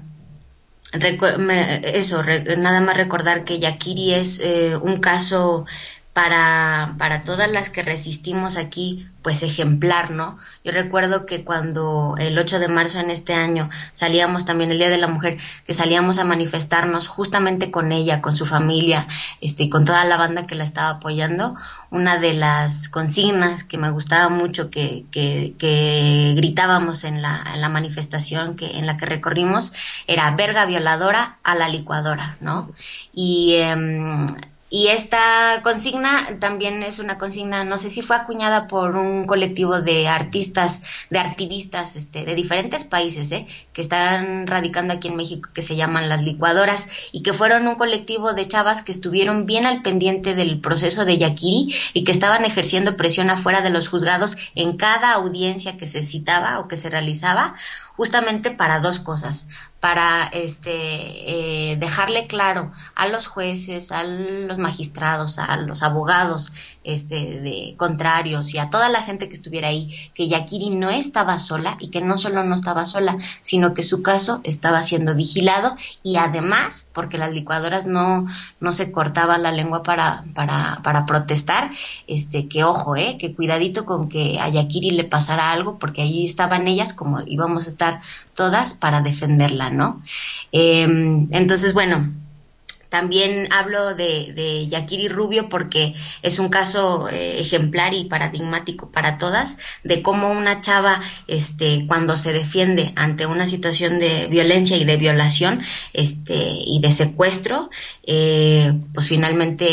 recu- me, eso, re- nada más recordar que Yakiri es eh, un caso para para todas las que resistimos aquí, pues ejemplar, ¿no? Yo recuerdo que cuando el ocho de marzo en este año salíamos también, el Día de la Mujer, que salíamos a manifestarnos justamente con ella, con su familia, este, y con toda la banda que la estaba apoyando, una de las consignas que me gustaba mucho que, que, que gritábamos en la, en la manifestación que, en la que recorrimos, era verga violadora a la licuadora, ¿no? Y eh, Y esta consigna también es una consigna, no sé si fue acuñada por un colectivo de artistas, de activistas este, de diferentes países, ¿eh? que están radicando aquí en México, que se llaman Las Licuadoras, y que fueron un colectivo de chavas que estuvieron bien al pendiente del proceso de Yakiri y que estaban ejerciendo presión afuera de los juzgados en cada audiencia que se citaba o que se realizaba, justamente para dos cosas, para este eh, dejarle claro a los jueces, a los magistrados, a los abogados este de contrarios y a toda la gente que estuviera ahí, que Yakiri no estaba sola, y que no solo no estaba sola, sino que su caso estaba siendo vigilado, y además, porque las licuadoras no no se cortaban la lengua para para para protestar, este que ojo, eh, que cuidadito con que a Yakiri le pasara algo, porque ahí estaban ellas, como íbamos a estar todas para defenderla, ¿no? Eh, entonces, bueno, también hablo de, de Yakiri Rubio porque es un caso eh, ejemplar y paradigmático para todas, de cómo una chava, este, cuando se defiende ante una situación de violencia y de violación, este, y de secuestro, eh, pues finalmente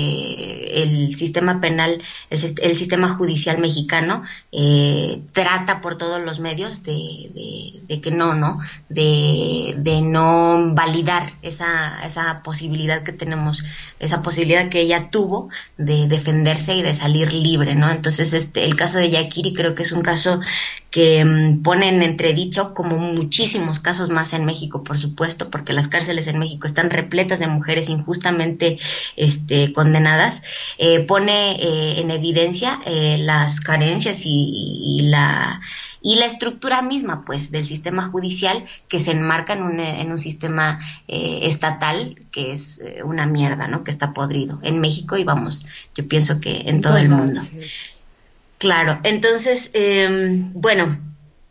eh, el sistema penal, el, el sistema judicial mexicano eh, trata por todos los medios de, de, de que no, ¿no? De, de no validar esa, esa posibilidad que tenemos, esa posibilidad que ella tuvo de defenderse y de salir libre, ¿no? Entonces, este, el caso de Yakiri creo que es un caso que um, pone en entredicho, como muchísimos casos más en México, por supuesto, porque las cárceles en México están repletas de mujeres injustamente este, condenadas, eh, pone eh, en evidencia eh, las carencias y, y la y la estructura misma, pues, del sistema judicial, que se enmarca en un, en un sistema eh, estatal que es eh, una mierda, ¿no? Que está podrido en México y vamos, yo pienso que en, en todo el mundo. Sí. Claro, entonces, eh, bueno,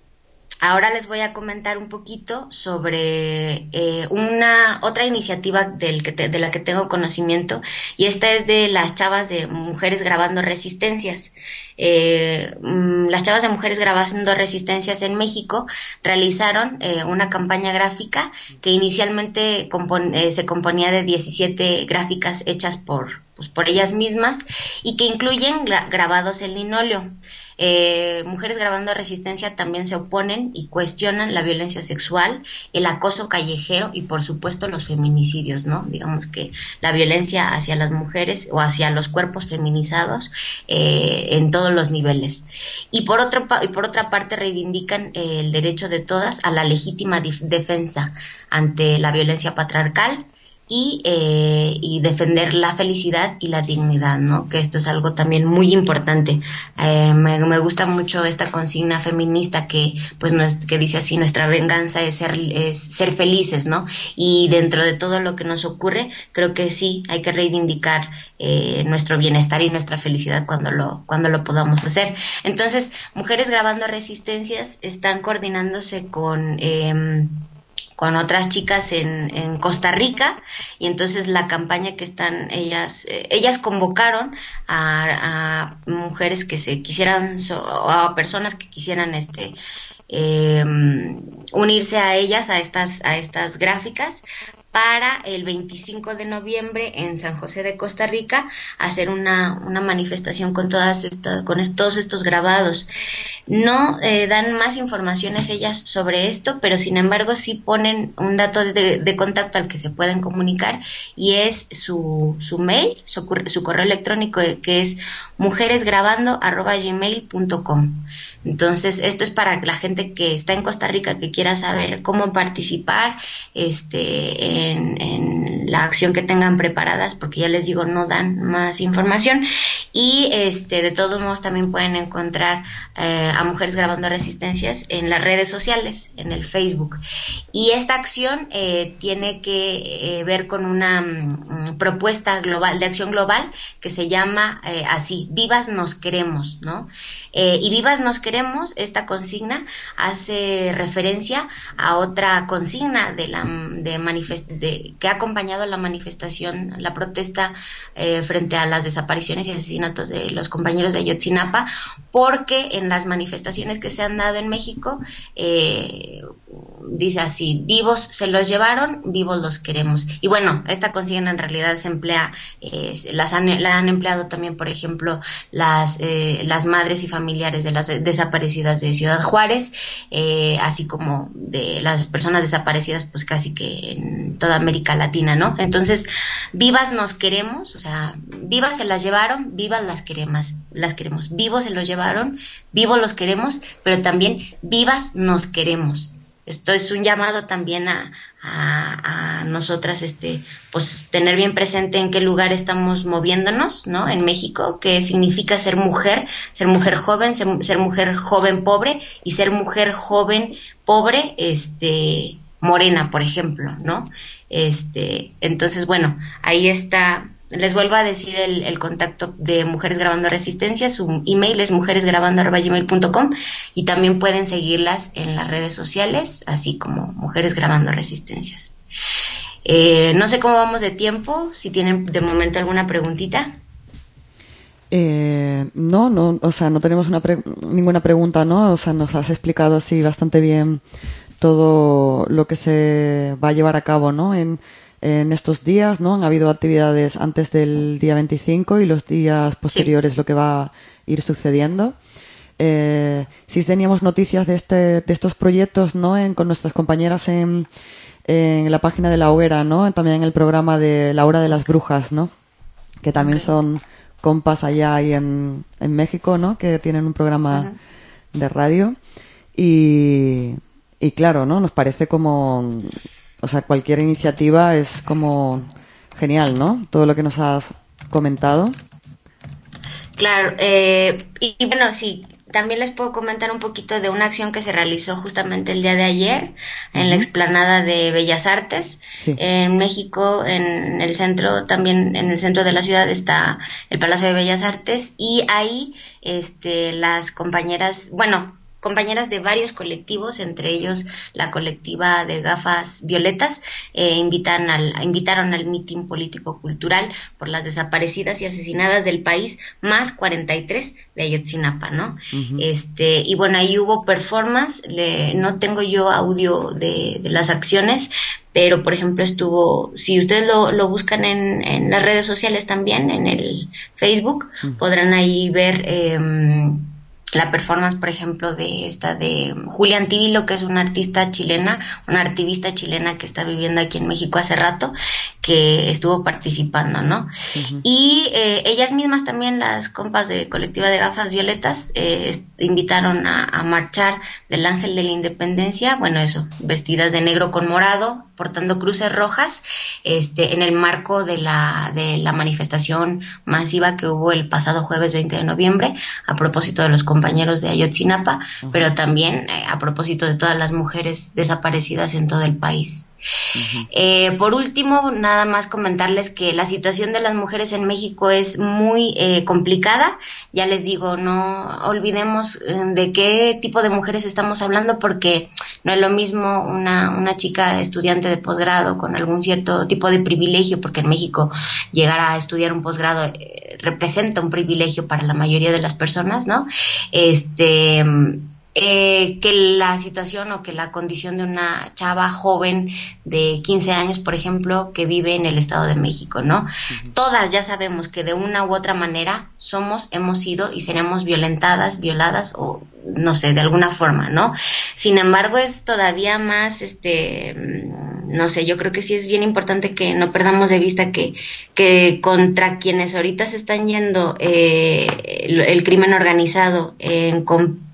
ahora les voy a comentar un poquito sobre eh, una otra iniciativa del que te, de la que tengo conocimiento, y esta es de las chavas de Mujeres Grabando Resistencias. Eh, las chavas de Mujeres Grabando Resistencias en México realizaron eh, una campaña gráfica que inicialmente compon- eh, se componía de diecisiete gráficas hechas por pues por ellas mismas, y que incluyen gra- grabados en linóleo. Eh, Mujeres Grabando Resistencia también se oponen y cuestionan la violencia sexual, el acoso callejero y por supuesto los feminicidios, ¿no? Digamos que la violencia hacia las mujeres o hacia los cuerpos feminizados eh, en todos los niveles. Y por otro y por otra parte reivindican eh, el derecho de todas a la legítima dif- defensa ante la violencia patriarcal, y eh, y defender la felicidad y la dignidad, ¿no? Que esto es algo también muy importante. Eh, me, me gusta mucho esta consigna feminista que pues no es, que dice así: nuestra venganza es ser es ser felices, ¿no? Y dentro de todo lo que nos ocurre, creo que sí hay que reivindicar eh, nuestro bienestar y nuestra felicidad cuando lo cuando lo podamos hacer. Entonces, Mujeres Grabando Resistencias están coordinándose con eh, con otras chicas en, en Costa Rica, y entonces la campaña que están ellas, eh, ellas convocaron a, a mujeres que se quisieran, so, o a personas que quisieran este eh, unirse a ellas, a estas, a estas gráficas, para el veinticinco de noviembre en San José de Costa Rica hacer una, una manifestación con todas estas, con est- todos estos grabados. No eh, dan más informaciones ellas sobre esto, pero sin embargo sí ponen un dato de, de contacto al que se pueden comunicar, y es su, su mail, su, su correo electrónico, que es mujeresgrabando arroba gmail punto com. Entonces, esto es para la gente que está en Costa Rica, que quiera saber cómo participar este en, en la acción que tengan preparadas, porque ya les digo, no dan más información. Y este de todos modos también pueden encontrar eh, a Mujeres Grabando Resistencias en las redes sociales, en el Facebook. Y esta acción eh, tiene que eh, ver con una um, propuesta global, de acción global, que se llama eh, así: Vivas nos queremos, ¿no? Eh, y Vivas nos queremos, esta consigna hace referencia a otra consigna de la de manifest de, que ha acompañado la manifestación, la protesta eh, frente a las desapariciones y asesinatos de los compañeros de Ayotzinapa, porque en las manifestaciones que se han dado en México eh, dice así: vivos se los llevaron, vivos los queremos. Y bueno, esta consigna en realidad se emplea, eh, las han, la han empleado también, por ejemplo, las eh, las madres y familiares de las desaparecidas de Ciudad Juárez, eh, así como de las personas desaparecidas pues casi que en toda América Latina, ¿no? Entonces, vivas nos queremos, o sea, vivas se las llevaron, vivas las queremos, las queremos, vivos se los llevaron, vivos los queremos, pero también vivas nos queremos. Esto es un llamado también a, a, a nosotras, este, pues tener bien presente en qué lugar estamos moviéndonos, ¿no? En México, qué significa ser mujer, ser mujer joven, ser, ser mujer joven pobre, y ser mujer joven pobre, este, morena, por ejemplo, ¿no? Este, entonces, bueno, ahí está. Les vuelvo a decir el, el contacto de Mujeres Grabando Resistencia. Su email es mujeresgrabando arroba gmail punto com, y también pueden seguirlas en las redes sociales, así como Mujeres Grabando Resistencias. Eh, no sé cómo vamos de tiempo, si tienen de momento alguna preguntita. Eh, no, no, o sea, no tenemos una pre- ninguna pregunta, ¿no? O sea, nos has explicado así bastante bien todo lo que se va a llevar a cabo, ¿no? En En estos días, ¿no? Han habido actividades antes del día veinticinco y los días posteriores, sí, lo que va a ir sucediendo. Eh, sí teníamos noticias de este, de estos proyectos, ¿no? En, con nuestras compañeras en, en la página de La Hoguera, ¿no? También en el programa de La Hora de las Brujas, ¿no? Que también okay. son compas allá ahí en, en México, ¿no? Que tienen un programa uh-huh. de radio. Y, y claro, ¿no? Nos parece como... O sea, cualquier iniciativa es como genial, ¿no? Todo lo que nos has comentado. Claro, eh, y, y bueno, sí, también les puedo comentar un poquito de una acción que se realizó justamente el día de ayer en uh-huh. la explanada de Bellas Artes. Sí. En México, en el centro, también en el centro de la ciudad está el Palacio de Bellas Artes, y ahí este, las compañeras, bueno, compañeras de varios colectivos, entre ellos la colectiva de Gafas Violetas, eh, invitan al, invitaron al mitin político-cultural por las desaparecidas y asesinadas del país, más cuarenta y tres de Ayotzinapa, ¿no? Uh-huh. Este, y bueno, ahí hubo performance, le, no tengo yo audio de, de las acciones, pero por ejemplo estuvo, si ustedes lo, lo buscan en, en las redes sociales también, en el Facebook, uh-huh. podrán ahí ver eh, la performance, por ejemplo, de esta de Julia Antivilo, que es una artista chilena, una activista chilena que está viviendo aquí en México hace rato, que estuvo participando, ¿no? Uh-huh. Y eh, ellas mismas también, las compas de colectiva de Gafas Violetas, eh, invitaron a, a marchar del Ángel de la Independencia, bueno, eso, vestidas de negro con morado, portando cruces rojas, este, en el marco de la, de la manifestación masiva que hubo el pasado jueves veinte de noviembre, a propósito de los compañeros de Ayotzinapa, uh-huh. pero también eh, a propósito de todas las mujeres desaparecidas en todo el país. Uh-huh. Eh, por último, nada más comentarles que la situación de las mujeres en México es muy eh, complicada. Ya les digo, no olvidemos eh, de qué tipo de mujeres estamos hablando, porque no es lo mismo una, una chica estudiante de posgrado con algún cierto tipo de privilegio, porque en México llegar a estudiar un posgrado eh, representa un privilegio para la mayoría de las personas, ¿no? Este... Eh, que la situación o que la condición de una chava joven de quince años, por ejemplo, que vive en el Estado de México, ¿no? Uh-huh. Todas ya sabemos que de una u otra manera somos, hemos sido y seremos violentadas, violadas o no sé, de alguna forma, ¿no? Sin embargo, es todavía más, este, no sé, yo creo que sí es bien importante que no perdamos de vista que, que contra quienes ahorita se están yendo eh, el, el crimen organizado en complicidad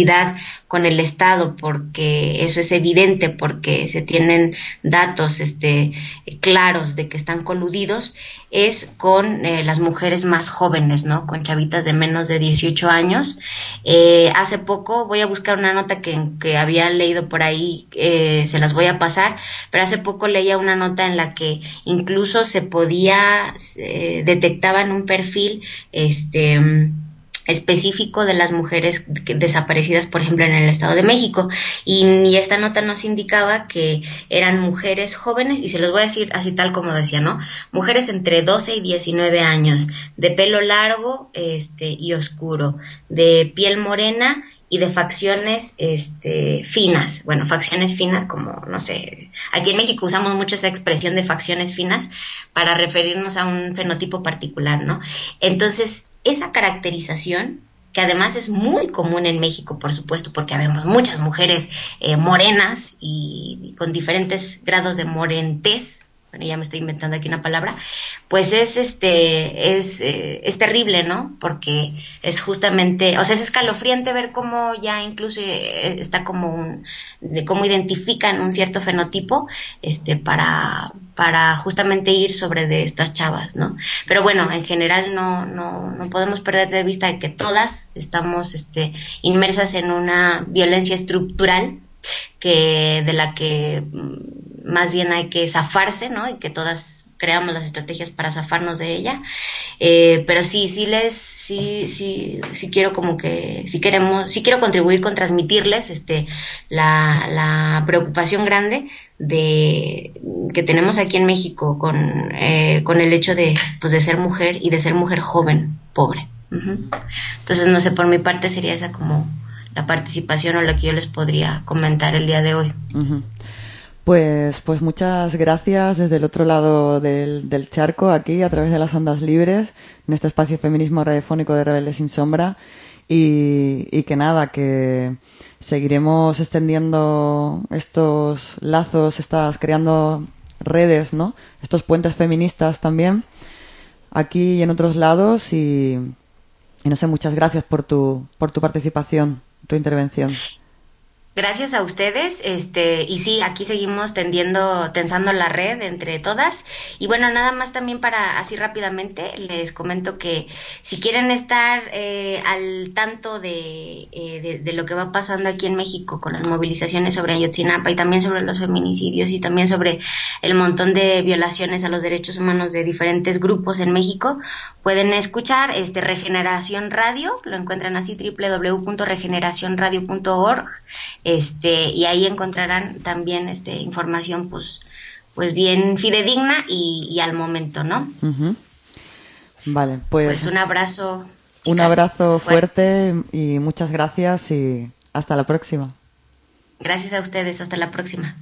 con el Estado, porque eso es evidente, porque se tienen datos este claros de que están coludidos, es con eh, las mujeres más jóvenes, ¿no? Con chavitas de menos de dieciocho años. Eh, hace poco, voy a buscar una nota que, que había leído por ahí, eh, se las voy a pasar, pero hace poco leía una nota en la que incluso se podía, eh, detectaban un perfil, este... específico de las mujeres desaparecidas, por ejemplo, en el Estado de México, y, y esta nota nos indicaba que eran mujeres jóvenes, y se los voy a decir así tal como decía, ¿no? Mujeres entre doce y diecinueve años, de pelo largo este y oscuro, de piel morena y de facciones este finas, bueno, facciones finas como, no sé, aquí en México usamos mucho esa expresión de facciones finas para referirnos a un fenotipo particular, ¿no? Entonces, esa caracterización, que además es muy común en México, por supuesto, porque vemos muchas mujeres eh, morenas y, y con diferentes grados de morentez, bueno, ya me estoy inventando aquí una palabra, pues es este es eh, es terrible, ¿no? Porque es justamente, o sea, es escalofriante ver cómo ya incluso eh, está como un, de cómo identifican un cierto fenotipo, este, para para justamente ir sobre de estas chavas, ¿no? Pero bueno, en general no no no podemos perder de vista de que todas estamos este inmersas en una violencia estructural, que de la que más bien hay que zafarse, ¿no? Y que todas creamos las estrategias para zafarnos de ella. Eh, pero sí, sí les, sí, sí, sí quiero como que, sí queremos, sí quiero contribuir con transmitirles, este, la, la preocupación grande de que tenemos aquí en México con, eh, con el hecho de, pues, de ser mujer y de ser mujer joven, pobre. Uh-huh. Entonces, no sé, por mi parte sería esa como la participación o lo que yo les podría comentar el día de hoy. Uh-huh. Pues, pues muchas gracias desde el otro lado del, del charco, aquí a través de las ondas libres, en este espacio feminismo radiofónico de Rebelde Sin Sombra, y, y que nada, que seguiremos extendiendo estos lazos, estas creando redes, ¿no? Estos puentes feministas también, aquí y en otros lados, y, y no sé, muchas gracias por tu, por tu participación, tu intervención. Gracias a ustedes, este, y sí, aquí seguimos tendiendo, tensando la red entre todas, y bueno, nada más también para, así rápidamente, les comento que si quieren estar eh, al tanto de, eh, de, de lo que va pasando aquí en México con las movilizaciones sobre Ayotzinapa y también sobre los feminicidios y también sobre el montón de violaciones a los derechos humanos de diferentes grupos en México, pueden escuchar este Regeneración Radio, lo encuentran así, doble u doble u doble u punto regeneración radio punto org. Este, y ahí encontrarán también este información pues pues bien fidedigna y, y al momento, ¿no? Uh-huh. Vale, pues, pues un abrazo, chicas, un abrazo fuerte y muchas gracias y hasta la próxima. Gracias a ustedes, hasta la próxima.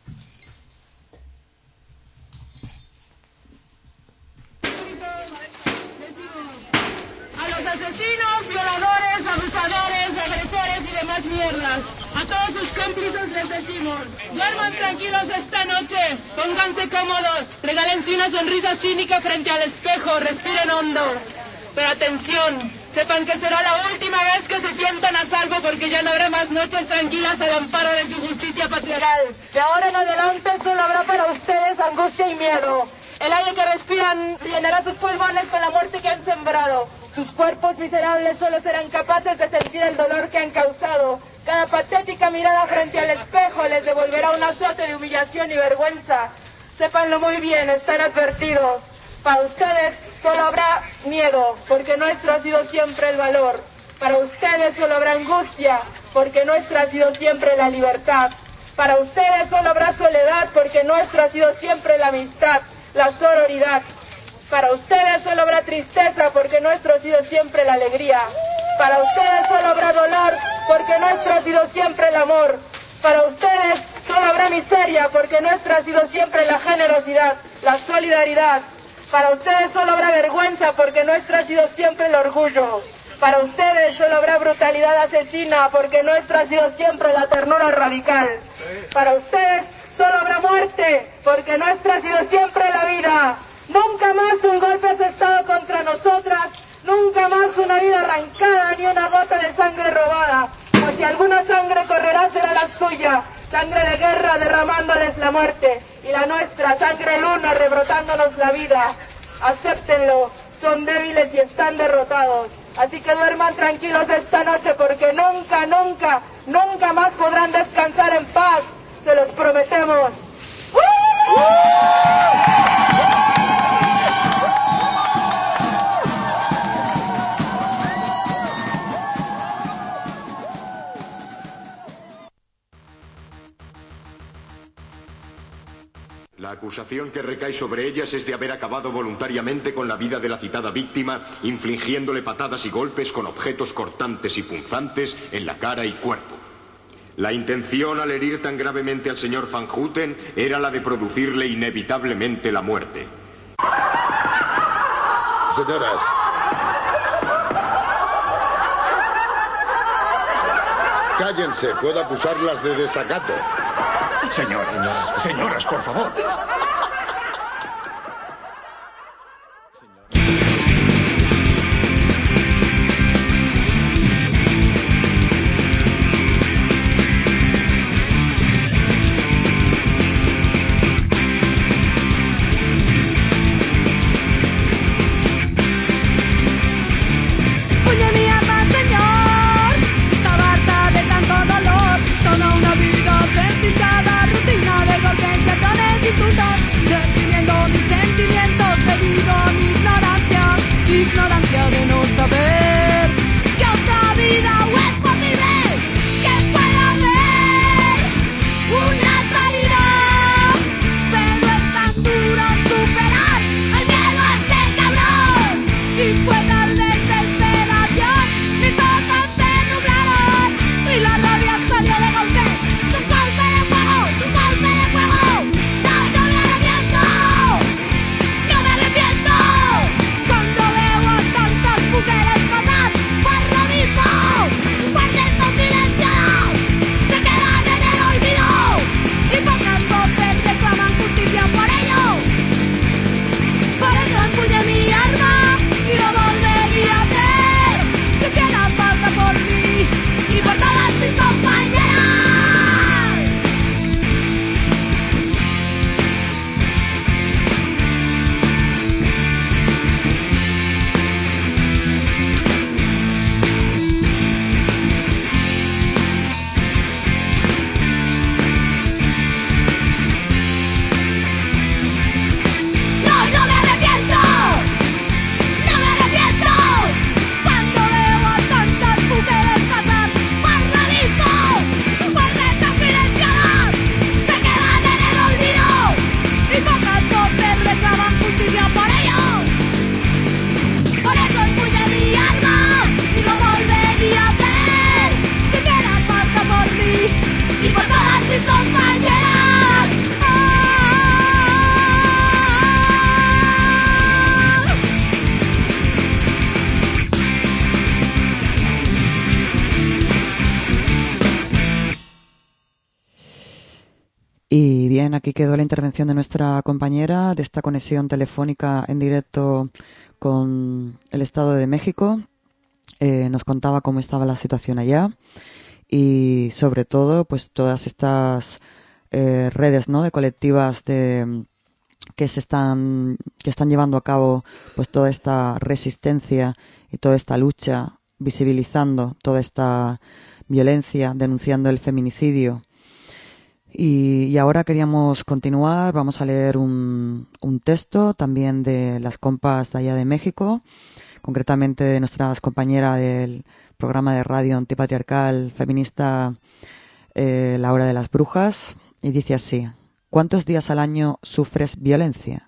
A los asesinos, violadores, abusadores, agresores y demás mierdas. A todos sus cómplices les decimos, duerman tranquilos esta noche, pónganse cómodos, regálense una sonrisa cínica frente al espejo, respiren hondo. Pero atención, sepan que será la última vez que se sientan a salvo porque ya no habrá más noches tranquilas al amparo de su justicia patriarcal. De ahora en adelante solo habrá para ustedes angustia y miedo. El aire que respiran llenará sus pulmones con la muerte que han sembrado. Sus cuerpos miserables solo serán capaces de sentir el dolor que han causado. Cada patética mirada frente al espejo les devolverá un azote de humillación y vergüenza. Sépanlo muy bien, están advertidos. Para ustedes solo habrá miedo, porque nuestro ha sido siempre el valor. Para ustedes solo habrá angustia, porque nuestra ha sido siempre la libertad. Para ustedes solo habrá soledad, porque nuestra ha sido siempre la amistad, la sororidad. Para ustedes solo habrá tristeza, porque nuestro ha sido siempre la alegría. Para ustedes solo habrá dolor, porque nuestro ha sido siempre el amor. Para ustedes solo habrá miseria, porque nuestra ha sido siempre la generosidad, la solidaridad. Para ustedes solo habrá vergüenza, porque nuestra ha sido siempre el orgullo. Para ustedes solo habrá brutalidad asesina, porque nuestra ha sido siempre la ternura radical. Para ustedes solo habrá muerte, porque nuestra ha sido siempre la vida. Nunca más un golpe asestado contra nosotras, nunca más una vida arrancada, ni una gota de sangre robada. O si alguna sangre correrá será la suya, sangre de guerra derramándoles la muerte, y la nuestra, sangre luna rebrotándonos la vida. Acéptenlo, son débiles y están derrotados. Así que duerman tranquilos esta noche porque nunca, nunca, nunca más podrán descansar en paz. Se los prometemos. La acusación que recae sobre ellas es de haber acabado voluntariamente con la vida de la citada víctima, infligiéndole patadas y golpes con objetos cortantes y punzantes en la cara y cuerpo. La intención al herir tan gravemente al señor Van Houten era la de producirle inevitablemente la muerte. Señoras. Cállense, puedo acusarlas de desacato. Señoras, señoras, por favor. Puñe mi alma, Señor, estaba harta de tanto dolor, toda una vida desdichada, rutina de golpes, ladrones y insultos. bien, aquí quedó la intervención de nuestra compañera de esta conexión telefónica en directo con el Estado de México. Eh, nos contaba cómo estaba la situación allá y sobre todo pues todas estas eh, redes, ¿no?, de colectivas de que se están que están llevando a cabo pues toda esta resistencia y toda esta lucha, visibilizando toda esta violencia, denunciando el feminicidio. Y, y ahora queríamos continuar, vamos a leer un, un texto también de las compas de allá de México, concretamente de nuestras compañeras del programa de radio antipatriarcal feminista eh, La Hora de las Brujas, y dice así: ¿cuántos días al año sufres violencia?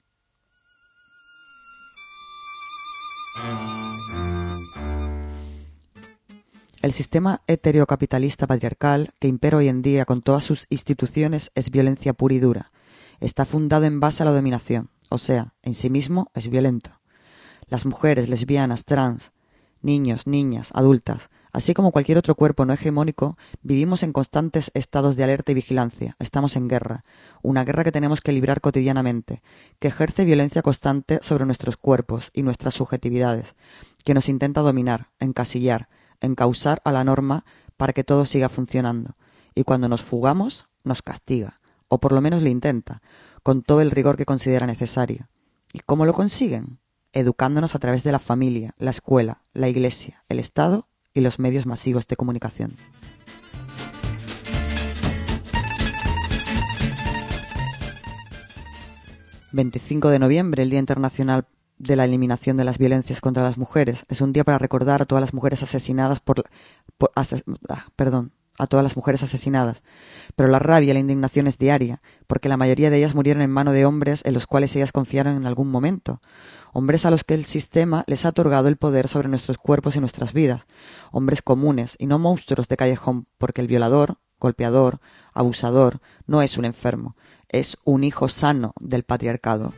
El sistema heterocapitalista patriarcal que impera hoy en día con todas sus instituciones es violencia pura y dura. Está fundado en base a la dominación, o sea, en sí mismo es violento. Las mujeres, lesbianas, trans, niños, niñas, adultas, así como cualquier otro cuerpo no hegemónico, vivimos en constantes estados de alerta y vigilancia. Estamos en guerra, una guerra que tenemos que librar cotidianamente, que ejerce violencia constante sobre nuestros cuerpos y nuestras subjetividades, que nos intenta dominar, encasillar, encausar a la norma para que todo siga funcionando. Y cuando nos fugamos, nos castiga, o por lo menos lo intenta, con todo el rigor que considera necesario. ¿Y cómo lo consiguen? Educándonos a través de la familia, la escuela, la iglesia, el Estado y los medios masivos de comunicación. veinticinco de noviembre, el Día Internacional de la Eliminación de las Violencias contra las Mujeres. Es un día para recordar a todas las mujeres asesinadas por... por ases, ah, perdón, a todas las mujeres asesinadas. Pero la rabia y la indignación es diaria, porque la mayoría de ellas murieron en mano de hombres en los cuales ellas confiaron en algún momento. Hombres a los que el sistema les ha otorgado el poder sobre nuestros cuerpos y nuestras vidas. Hombres comunes y no monstruos de callejón, porque el violador, golpeador, abusador, no es un enfermo, es un hijo sano del patriarcado.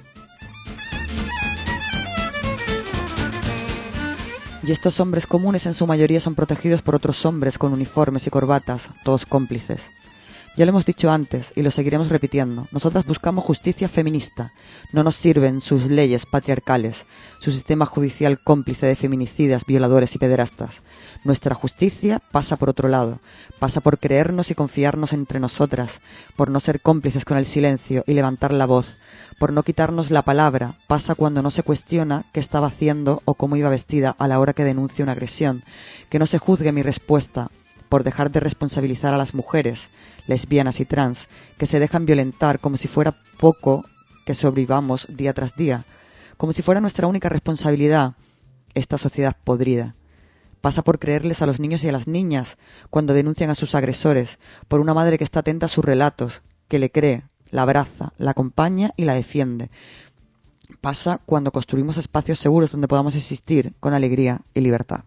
Y estos hombres comunes en su mayoría son protegidos por otros hombres con uniformes y corbatas, todos cómplices. Ya lo hemos dicho antes y lo seguiremos repitiendo. Nosotras buscamos justicia feminista. No nos sirven sus leyes patriarcales, su sistema judicial cómplice de feminicidas, violadores y pederastas. Nuestra justicia pasa por otro lado. Pasa por creernos y confiarnos entre nosotras, por no ser cómplices con el silencio y levantar la voz, por no quitarnos la palabra. Pasa cuando no se cuestiona qué estaba haciendo o cómo iba vestida a la hora que denuncie una agresión. Que no se juzgue mi respuesta, por dejar de responsabilizar a las mujeres, lesbianas y trans, que se dejan violentar como si fuera poco que sobrevivamos día tras día, como si fuera nuestra única responsabilidad, esta sociedad podrida. Pasa por creerles a los niños y a las niñas cuando denuncian a sus agresores, por una madre que está atenta a sus relatos, que le cree, la abraza, la acompaña y la defiende. Pasa cuando construimos espacios seguros donde podamos existir con alegría y libertad.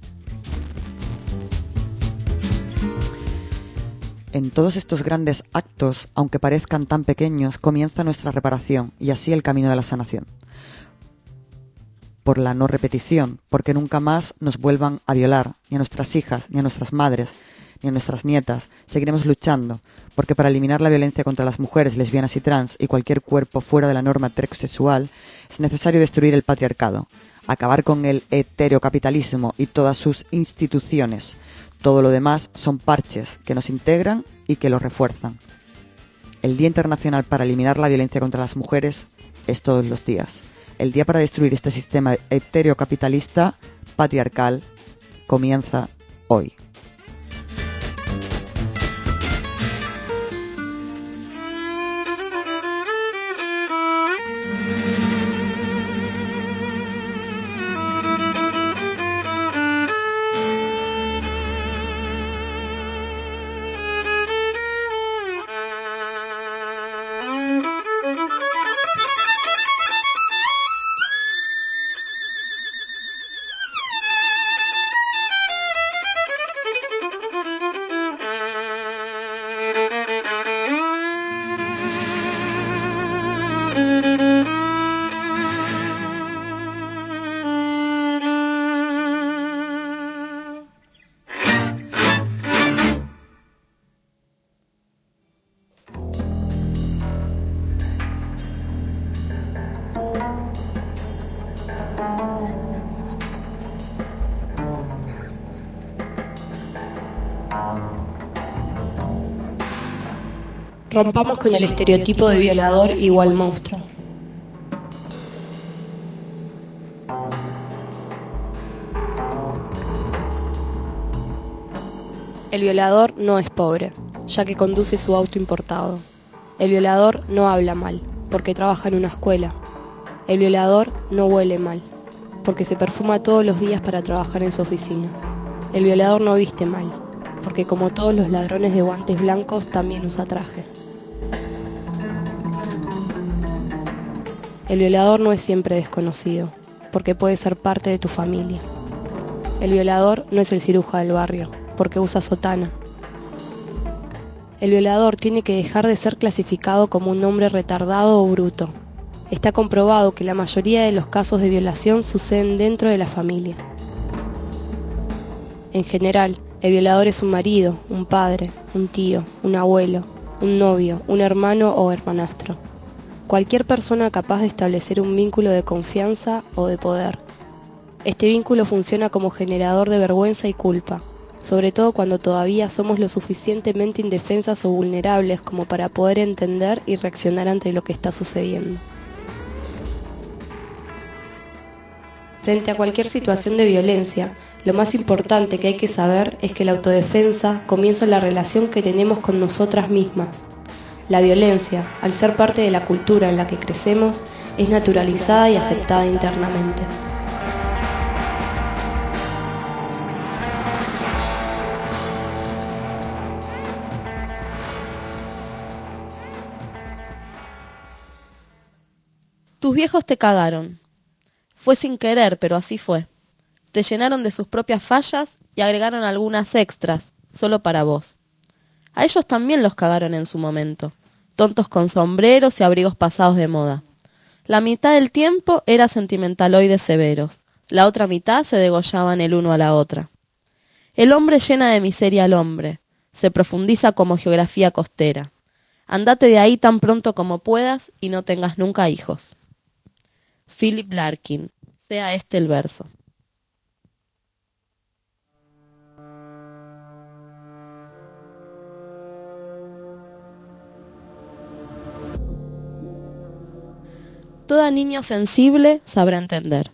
En todos estos grandes actos, aunque parezcan tan pequeños, comienza nuestra reparación y así el camino de la sanación. Por la no repetición, porque nunca más nos vuelvan a violar, ni a nuestras hijas, ni a nuestras madres, ni a nuestras nietas. Seguiremos luchando, porque para eliminar la violencia contra las mujeres, lesbianas y trans y cualquier cuerpo fuera de la norma heterosexual, es necesario destruir el patriarcado, acabar con el heterocapitalismo y todas sus instituciones. Todo lo demás son parches que nos integran y que los refuerzan. El Día Internacional para eliminar la violencia contra las mujeres es todos los días. El día para destruir este sistema heterocapitalista patriarcal comienza hoy. Rompamos con el estereotipo de violador igual monstruo. El violador no es pobre, ya que conduce su auto importado. El violador no habla mal, porque trabaja en una escuela. El violador no huele mal, porque se perfuma todos los días para trabajar en su oficina. El violador no viste mal, porque como todos los ladrones de guantes blancos también usa traje. El violador no es siempre desconocido, porque puede ser parte de tu familia. El violador no es el ciruja del barrio, porque usa sotana. El violador tiene que dejar de ser clasificado como un hombre retardado o bruto. Está comprobado que la mayoría de los casos de violación suceden dentro de la familia. En general, el violador es un marido, un padre, un tío, un abuelo, un novio, un hermano o hermanastro. Cualquier persona capaz de establecer un vínculo de confianza o de poder. Este vínculo funciona como generador de vergüenza y culpa, sobre todo cuando todavía somos lo suficientemente indefensas o vulnerables como para poder entender y reaccionar ante lo que está sucediendo. Frente a cualquier situación de violencia, lo más importante que hay que saber es que la autodefensa comienza en la relación que tenemos con nosotras mismas. La violencia, al ser parte de la cultura en la que crecemos, es naturalizada y aceptada internamente. Tus viejos te cagaron. Fue sin querer, pero así fue. Te llenaron de sus propias fallas y agregaron algunas extras, solo para vos. A ellos también los cagaron en su momento, tontos con sombreros y abrigos pasados de moda. La mitad del tiempo era sentimentaloides severos, la otra mitad se degollaban el uno a la otra. El hombre llena de miseria al hombre, se profundiza como geografía costera. Andate de ahí tan pronto como puedas y no tengas nunca hijos. Philip Larkin, sea este el verso. Toda niño sensible sabrá entender.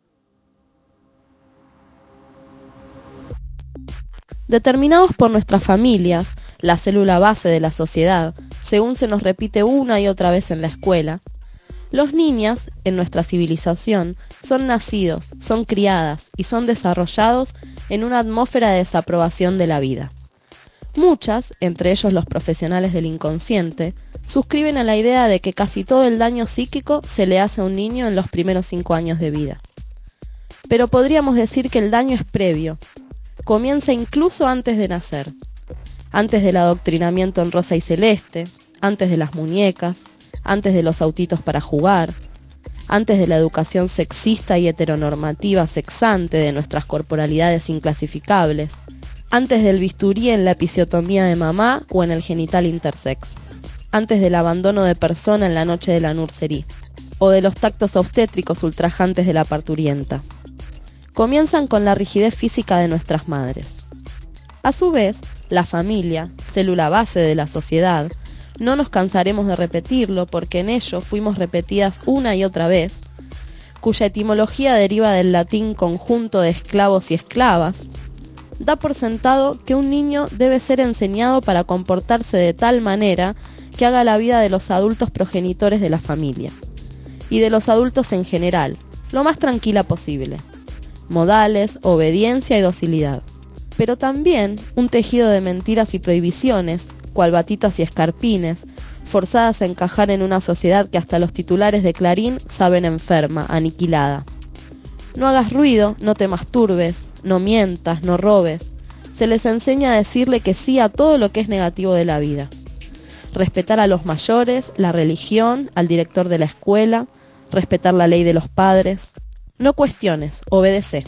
Determinados por nuestras familias, la célula base de la sociedad, según se nos repite una y otra vez en la escuela, los niños, en nuestra civilización, son nacidos, son criadas y son desarrollados en una atmósfera de desaprobación de la vida. Muchas, entre ellos los profesionales del inconsciente, suscriben a la idea de que casi todo el daño psíquico se le hace a un niño en los primeros cinco años de vida. Pero podríamos decir que el daño es previo, comienza incluso antes de nacer, antes del adoctrinamiento en rosa y celeste, antes de las muñecas, antes de los autitos para jugar, antes de la educación sexista y heteronormativa sexante de nuestras corporalidades inclasificables, antes del bisturí en la episiotomía de mamá o en el genital intersex, antes del abandono de persona en la noche de la nursery, o de los tactos obstétricos ultrajantes de la parturienta. Comienzan con la rigidez física de nuestras madres. A su vez, la familia, célula base de la sociedad, no nos cansaremos de repetirlo porque en ello fuimos repetidas una y otra vez, cuya etimología deriva del latín conjunto de esclavos y esclavas, da por sentado que un niño debe ser enseñado para comportarse de tal manera que haga la vida de los adultos progenitores de la familia, y de los adultos en general, lo más tranquila posible. Modales, obediencia y docilidad. Pero también un tejido de mentiras y prohibiciones, cual batitas y escarpines, forzadas a encajar en una sociedad que hasta los titulares de Clarín saben enferma, aniquilada. No hagas ruido, no te masturbes, no mientas, no robes. Se les enseña a decirle que sí a todo lo que es negativo de la vida. Respetar a los mayores, la religión, al director de la escuela, respetar la ley de los padres. No cuestiones, obedece.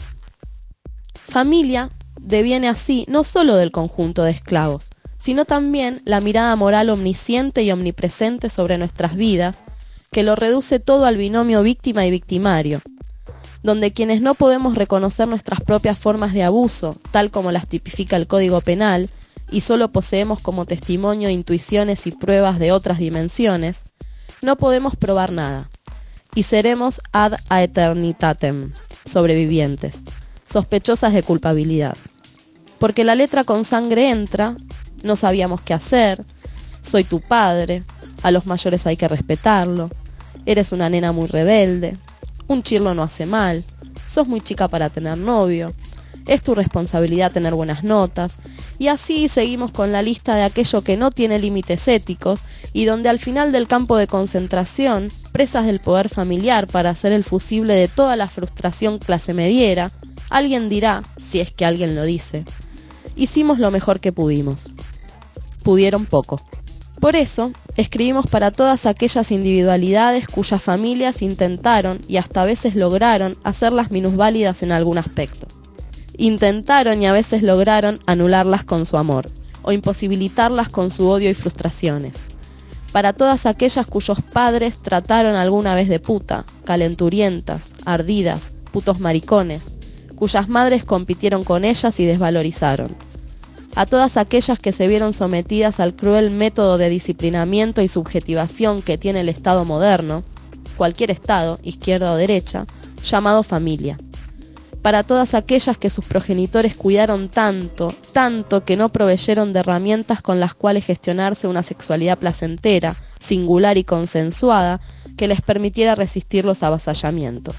Familia deviene así no solo del conjunto de esclavos, sino también la mirada moral omnisciente y omnipresente sobre nuestras vidas, que lo reduce todo al binomio víctima y victimario, donde quienes no podemos reconocer nuestras propias formas de abuso, tal como las tipifica el Código Penal, y solo poseemos como testimonio intuiciones y pruebas de otras dimensiones, no podemos probar nada, y seremos ad aeternitatem, sobrevivientes, sospechosas de culpabilidad. Porque la letra con sangre entra, no sabíamos qué hacer, soy tu padre, a los mayores hay que respetarlo, eres una nena muy rebelde, un chirlo no hace mal, sos muy chica para tener novio, es tu responsabilidad tener buenas notas, y así seguimos con la lista de aquello que no tiene límites éticos y donde al final del campo de concentración, presas del poder familiar para hacer el fusible de toda la frustración clase mediera, alguien dirá, si es que alguien lo dice, hicimos lo mejor que pudimos. Pudieron poco. Por eso, escribimos para todas aquellas individualidades cuyas familias intentaron y hasta a veces lograron hacerlas minusválidas en algún aspecto. Intentaron y a veces lograron anularlas con su amor, o imposibilitarlas con su odio y frustraciones. Para todas aquellas cuyos padres trataron alguna vez de puta, calenturientas, ardidas, putos maricones, cuyas madres compitieron con ellas y desvalorizaron. A todas aquellas que se vieron sometidas al cruel método de disciplinamiento y subjetivación que tiene el Estado moderno, cualquier Estado, izquierda o derecha, llamado familia. Para todas aquellas que sus progenitores cuidaron tanto, tanto que no proveyeron de herramientas con las cuales gestionarse una sexualidad placentera, singular y consensuada, que les permitiera resistir los avasallamientos.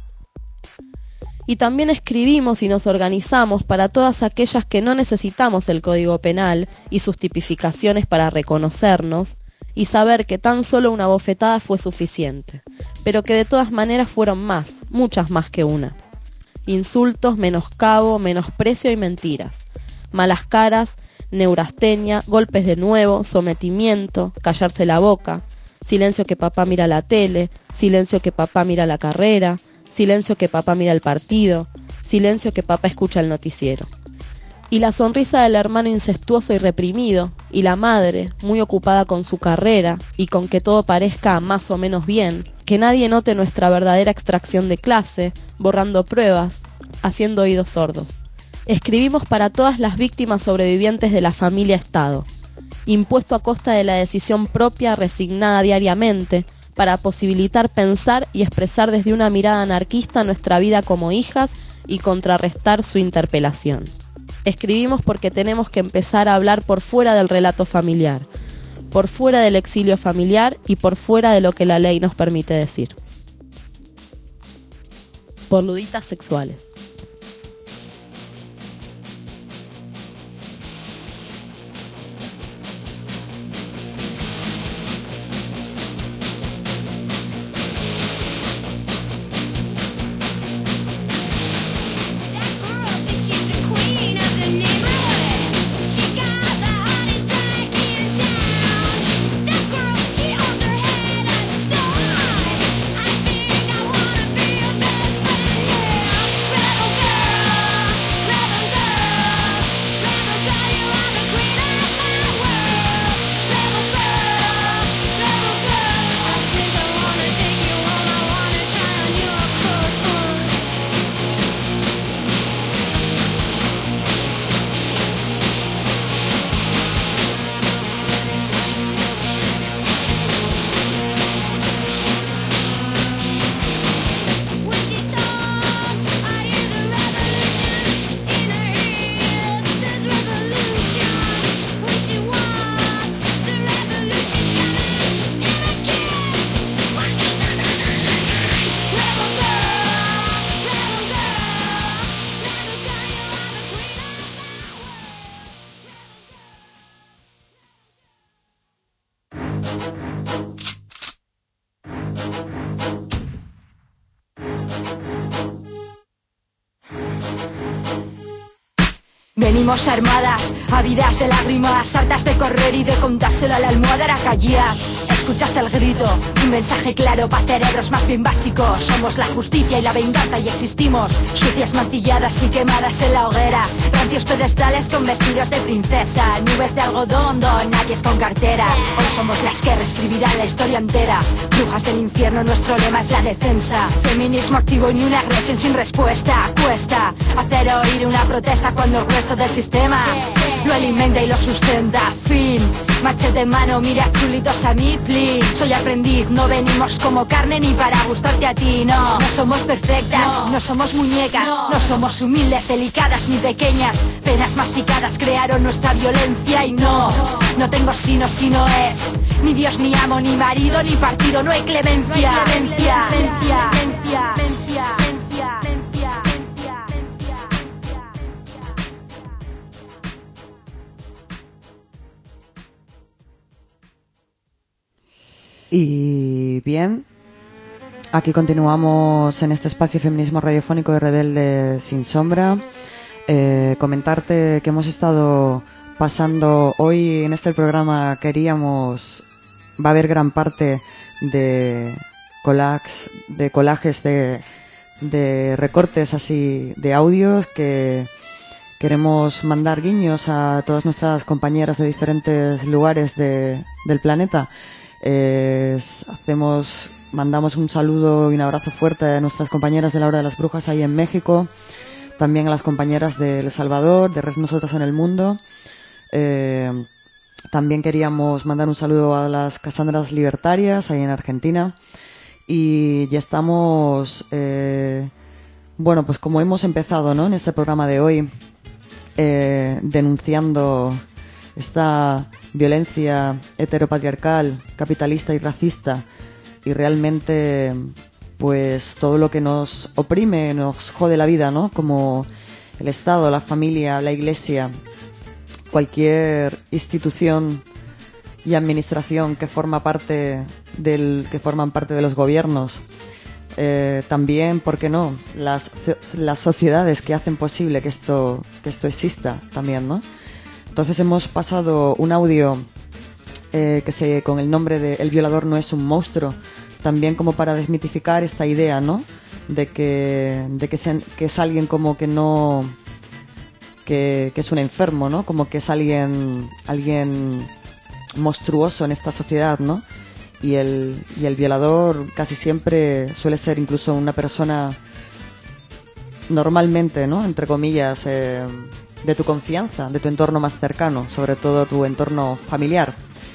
Y también escribimos y nos organizamos para todas aquellas que no necesitamos el Código Penal y sus tipificaciones para reconocernos y saber que tan solo una bofetada fue suficiente, pero que de todas maneras fueron más, muchas más que una. Insultos, menoscabo, menosprecio y mentiras, malas caras, neurastenia, golpes de nuevo, sometimiento, callarse la boca, silencio que papá mira la tele, silencio que papá mira la carrera, silencio que papá mira el partido, silencio que papá escucha el noticiero. Y la sonrisa del hermano incestuoso y reprimido, y la madre, muy ocupada con su carrera, y con que todo parezca más o menos bien, que nadie note nuestra verdadera extracción de clase, borrando pruebas, haciendo oídos sordos. Escribimos para todas las víctimas sobrevivientes de la familia Estado, impuesto a costa de la decisión propia resignada diariamente, para posibilitar pensar y expresar desde una mirada anarquista nuestra vida como hijas y contrarrestar su interpelación. Escribimos porque tenemos que empezar a hablar por fuera del relato familiar, por fuera del exilio familiar y por fuera de lo que la ley nos permite decir. Por luditas sexuales. Venimos armadas, ávidas de lágrimas, hartas de correr y de contárselo a la almohada Aracayía. Escuchad el grito, un mensaje claro para cerebros más bien básicos. Somos la justicia y la venganza y existimos sucias, mancilladas y quemadas en la hoguera. Rancios pedestales con vestidos de princesa, nubes de algodón donde nadie es con cartera. Hoy somos las que reescribirán la historia entera. Brujas del infierno, nuestro lema es la defensa. Feminismo activo y ni una agresión sin respuesta. Cuesta hacer oír una protesta cuando el resto del sistema lo alimenta y lo sustenta. Fin, machete en mano, mira chulitos a mí, please. Soy aprendiz, no venimos como carne ni para gustarte a ti, no. No somos perfectas, no, no somos muñecas, no. No somos humildes, delicadas ni pequeñas. Penas masticadas crearon nuestra violencia y no, no, no tengo sino si no es ni Dios, ni amo, ni marido, ni partido. No hay clemencia, no hay clemencia, clemencia, clemencia, clemencia, clemencia, clemencia. Y bien, aquí continuamos en este espacio feminismo radiofónico de Rebelde Sin Sombra. Eh, comentarte que hemos estado pasando hoy en este programa, queríamos, va a haber gran parte de collages, de collages de, de recortes así de audios que queremos mandar guiños a todas nuestras compañeras de diferentes lugares de, del planeta. Eh, hacemos, mandamos un saludo y un abrazo fuerte a nuestras compañeras de la Hora de las Brujas ahí en México, también a las compañeras de El Salvador, de Red Nosotras en el Mundo. Eh, también queríamos mandar un saludo a las Casandras Libertarias ahí en Argentina. Y ya estamos, eh, bueno, pues como hemos empezado, ¿no?, en este programa de hoy, eh, denunciando esta violencia heteropatriarcal, capitalista y racista, y realmente pues todo lo que nos oprime, nos jode la vida, ¿no?, como el Estado, la familia, la Iglesia, cualquier institución y administración que forma parte del que forman parte de los gobiernos, eh, también, ¿por qué no?, las las sociedades que hacen posible que esto que esto exista también, ¿no? Entonces hemos pasado un audio eh, que se con el nombre de El violador no es un monstruo, también como para desmitificar esta idea, ¿no?, de que de que, se, que es alguien como que no que, que es un enfermo, ¿no?, como que es alguien alguien monstruoso en esta sociedad, ¿no? Y el y el violador casi siempre suele ser incluso una persona normalmente, ¿no?, entre comillas, eh, de tu confianza, de tu entorno más cercano, sobre todo tu entorno familiar.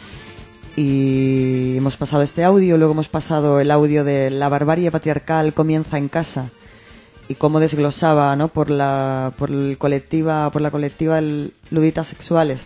Y hemos pasado este audio, luego hemos pasado el audio de La barbarie patriarcal comienza en casa, y cómo desglosaba, ¿no?, por la por el colectiva por la colectiva Luditas Sexuales.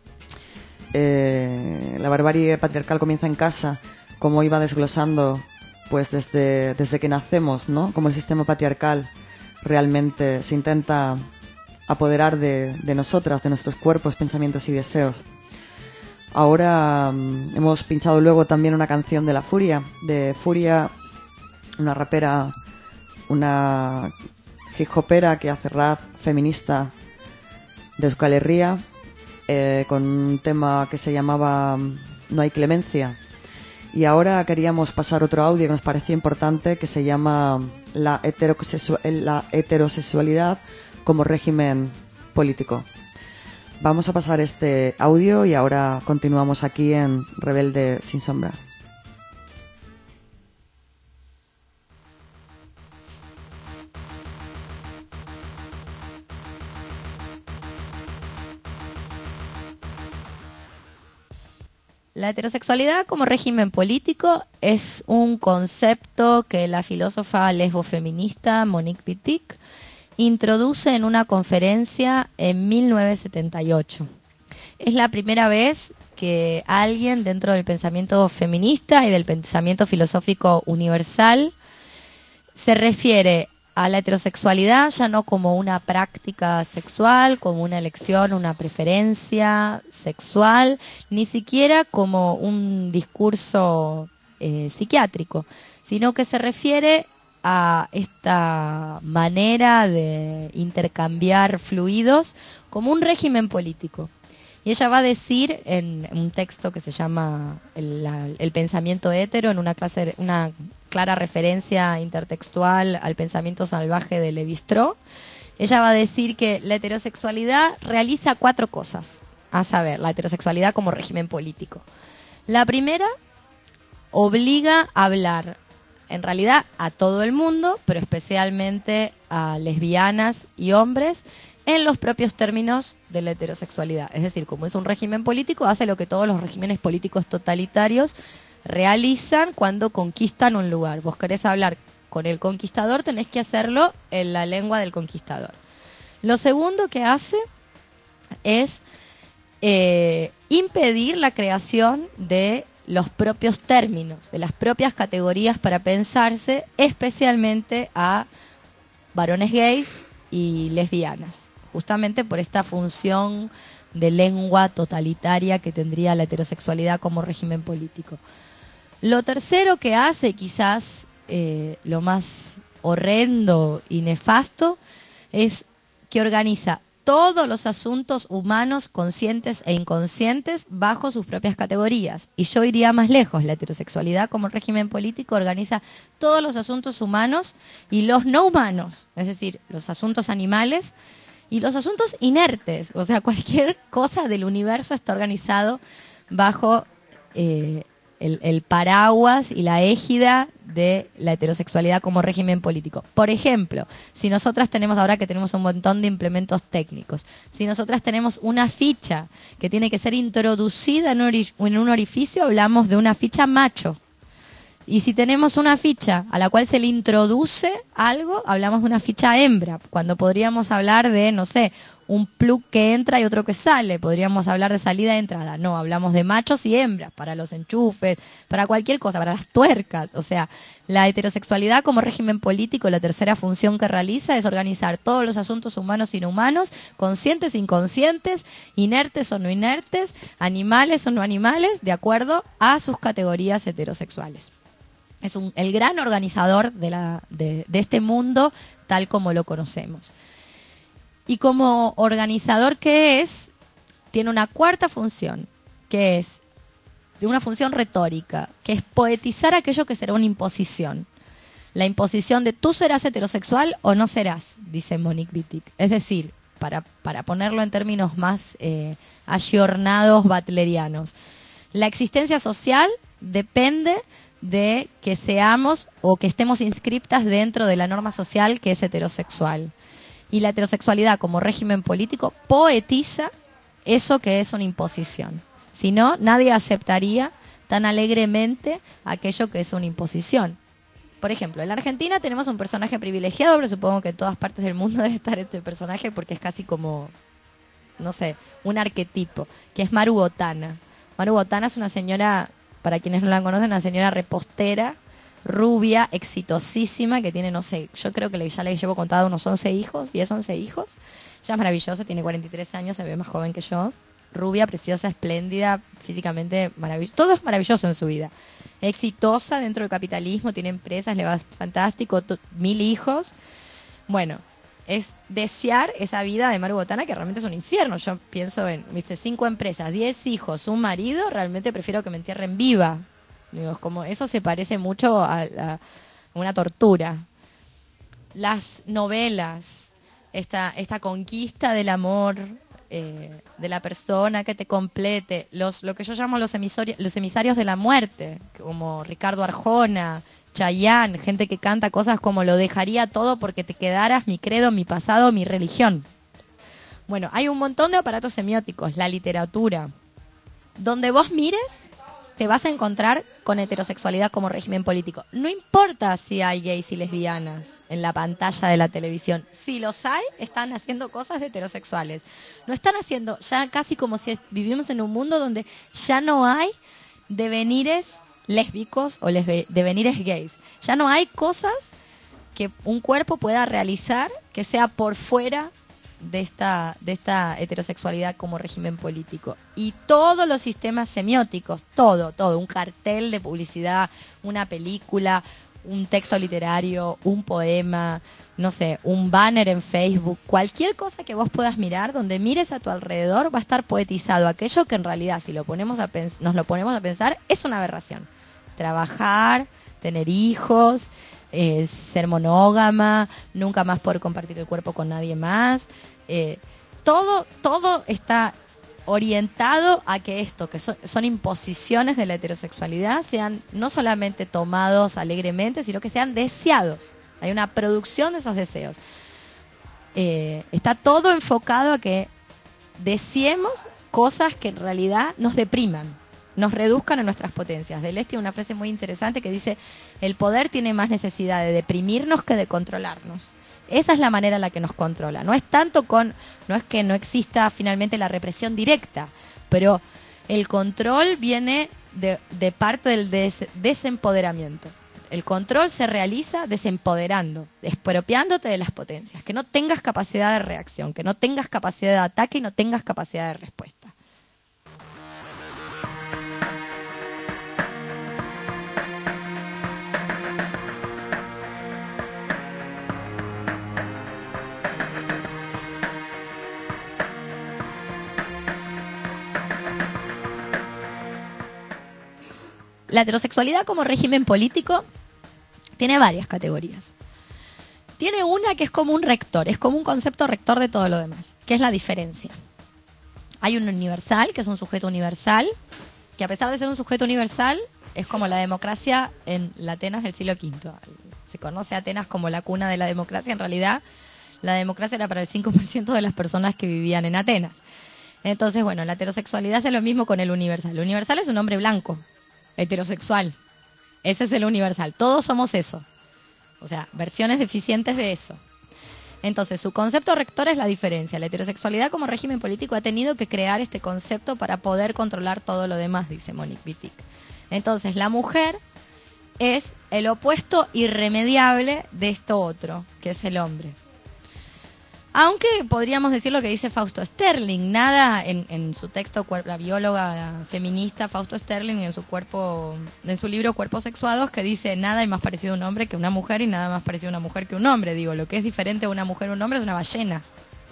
Eh, la barbarie patriarcal comienza en casa, cómo iba desglosando pues desde desde que nacemos, ¿no?, cómo el sistema patriarcal realmente se intenta apoderar de, de nosotras, de nuestros cuerpos, pensamientos y deseos. Ahora um, hemos pinchado luego también una canción de La Furia, de Furia, una rapera, una hip hopera que hace rap feminista de Euskal Herria, eh, con un tema que se llamaba No hay clemencia. Y ahora queríamos pasar otro audio que nos parecía importante, que se llama La, heterosexu- la heterosexualidad como régimen político. Vamos a pasar este audio y ahora continuamos aquí en Rebelde Sin Sombra. La heterosexualidad como régimen político es un concepto que la filósofa lesbofeminista Monique Wittig introduce en una conferencia en mil novecientos setenta y ocho. Es la primera vez que alguien dentro del pensamiento feminista y del pensamiento filosófico universal se refiere a la heterosexualidad ya no como una práctica sexual, como una elección, una preferencia sexual, ni siquiera como un discurso eh, psiquiátrico, sino que se refiere a esta manera de intercambiar fluidos como un régimen político. Y ella va a decir en un texto que se llama El, la, el pensamiento hétero, en una clase, una clara referencia intertextual al pensamiento salvaje de Lévi-Strauss, ella va a decir que la heterosexualidad realiza cuatro cosas, a saber, la heterosexualidad como régimen político. La primera, obliga a hablar en realidad a todo el mundo, pero especialmente a lesbianas y hombres en los propios términos de la heterosexualidad. Es decir, como es un régimen político, hace lo que todos los regímenes políticos totalitarios realizan cuando conquistan un lugar. Vos querés hablar con el conquistador, tenés que hacerlo en la lengua del conquistador. Lo segundo que hace es eh, impedir la creación de los propios términos, de las propias categorías para pensarse, especialmente a varones gays y lesbianas, justamente por esta función de lengua totalitaria que tendría la heterosexualidad como régimen político. Lo tercero que hace, quizás eh, lo más horrendo y nefasto, es que organiza todos los asuntos humanos conscientes e inconscientes bajo sus propias categorías. Y yo iría más lejos, la heterosexualidad como régimen político organiza todos los asuntos humanos y los no humanos, es decir, los asuntos animales y los asuntos inertes, o sea, cualquier cosa del universo está organizado bajo eh, el, el paraguas y la égida de la heterosexualidad como régimen político. Por ejemplo, si nosotras tenemos, ahora que tenemos un montón de implementos técnicos, si nosotras tenemos una ficha que tiene que ser introducida en un, ori- en un orificio, hablamos de una ficha macho. Y si tenemos una ficha a la cual se le introduce algo, hablamos de una ficha hembra, cuando podríamos hablar de, no sé, un plug que entra y otro que sale, podríamos hablar de salida y entrada. No, hablamos de machos y hembras, para los enchufes, para cualquier cosa, para las tuercas. O sea, la heterosexualidad como régimen político, la tercera función que realiza es organizar todos los asuntos humanos y no humanos, conscientes e inconscientes, inertes o no inertes, animales o no animales, de acuerdo a sus categorías heterosexuales. Es un, el gran organizador de, la, de, de este mundo tal como lo conocemos. Y como organizador que es, tiene una cuarta función, que es de una función retórica, que es poetizar aquello que será una imposición. La imposición de tú serás heterosexual o no serás, dice Monique Wittig. Es decir, para, para ponerlo en términos más eh, ayornados butlerianos, la existencia social depende de que seamos o que estemos inscriptas dentro de la norma social que es heterosexual. Y la heterosexualidad como régimen político poetiza eso que es una imposición. Si no, nadie aceptaría tan alegremente aquello que es una imposición. Por ejemplo, en la Argentina tenemos un personaje privilegiado, pero supongo que en todas partes del mundo debe estar este personaje porque es casi como, no sé, un arquetipo, que es Maru Botana. Maru Botana es una señora, para quienes no la conocen, una señora repostera, rubia, exitosísima, que tiene, no sé, yo creo que le, ya le llevo contado unos once hijos, diez, once hijos. Ella es maravillosa, tiene cuarenta y tres años, se ve más joven que yo. Rubia, preciosa, espléndida, físicamente maravillosa. Todo es maravilloso en su vida. Exitosa dentro del capitalismo, tiene empresas, le va fantástico, mil hijos. Bueno, es desear esa vida de Maru Botana, que realmente es un infierno. Yo pienso en, viste, cinco empresas, diez hijos, un marido, realmente prefiero que me entierren viva. Digo, como eso se parece mucho a, a una tortura. Las novelas, esta, esta conquista del amor, eh, de la persona que te complete, los, lo que yo llamo los emisarios, los emisarios de la muerte, como Ricardo Arjona, Chayanne, gente que canta cosas como lo dejaría todo porque te quedaras, mi credo, mi pasado, mi religión. Bueno, hay un montón de aparatos semióticos, la literatura. Donde vos mires, te vas a encontrar con heterosexualidad como régimen político. No importa si hay gays y lesbianas en la pantalla de la televisión. Si los hay, están haciendo cosas de heterosexuales. No están haciendo, ya casi como si vivimos en un mundo donde ya no hay devenires lésbicos o lesbe- devenires gays. Ya no hay cosas que un cuerpo pueda realizar que sea por fuera de esta, de esta heterosexualidad como régimen político. Y todos los sistemas semióticos, todo, todo, un cartel de publicidad, una película, un texto literario, un poema, no sé, un banner en Facebook, cualquier cosa que vos puedas mirar, donde mires a tu alrededor, va a estar poetizado aquello que en realidad, si lo ponemos a pens- nos lo ponemos a pensar, es una aberración. Trabajar, tener hijos, eh, ser monógama, nunca más poder compartir el cuerpo con nadie más. Eh, todo, todo está orientado a que esto, que son, son imposiciones de la heterosexualidad, sean no solamente tomados alegremente, sino que sean deseados. Hay una producción de esos deseos. eh, está todo enfocado a que deseemos cosas que en realidad nos depriman, nos reduzcan a nuestras potencias. Deleuze tiene una frase muy interesante que dice: el poder tiene más necesidad de deprimirnos que de controlarnos. Esa es la manera en la que nos controla. No es tanto con, no es que no exista finalmente la represión directa, pero el control viene de, de parte del des, desempoderamiento. El control se realiza desempoderando, expropiándote de las potencias, que no tengas capacidad de reacción, que no tengas capacidad de ataque y no tengas capacidad de respuesta. La heterosexualidad como régimen político tiene varias categorías. Tiene una que es como un rector, es como un concepto rector de todo lo demás, que es la diferencia. Hay un universal, que es un sujeto universal, que a pesar de ser un sujeto universal, es como la democracia en la Atenas del siglo quinto. Se conoce a Atenas como la cuna de la democracia. En realidad, la democracia era para el cinco por ciento de las personas que vivían en Atenas. Entonces, bueno, la heterosexualidad hace lo mismo con el universal. El universal es un hombre blanco, heterosexual. Ese es el universal. Todos somos eso. O sea, versiones deficientes de eso. Entonces, su concepto rector es la diferencia. La heterosexualidad como régimen político ha tenido que crear este concepto para poder controlar todo lo demás, dice Monique Wittig. Entonces, la mujer es el opuesto irremediable de esto otro, que es el hombre. Aunque podríamos decir lo que dice Fausto Sterling, nada en, en su texto, la bióloga feminista Fausto Sterling, en su cuerpo, en su libro Cuerpos Sexuados, que dice: nada hay más parecido a un hombre que una mujer y nada más parecido a una mujer que un hombre. Digo, lo que es diferente a una mujer o un hombre es una ballena.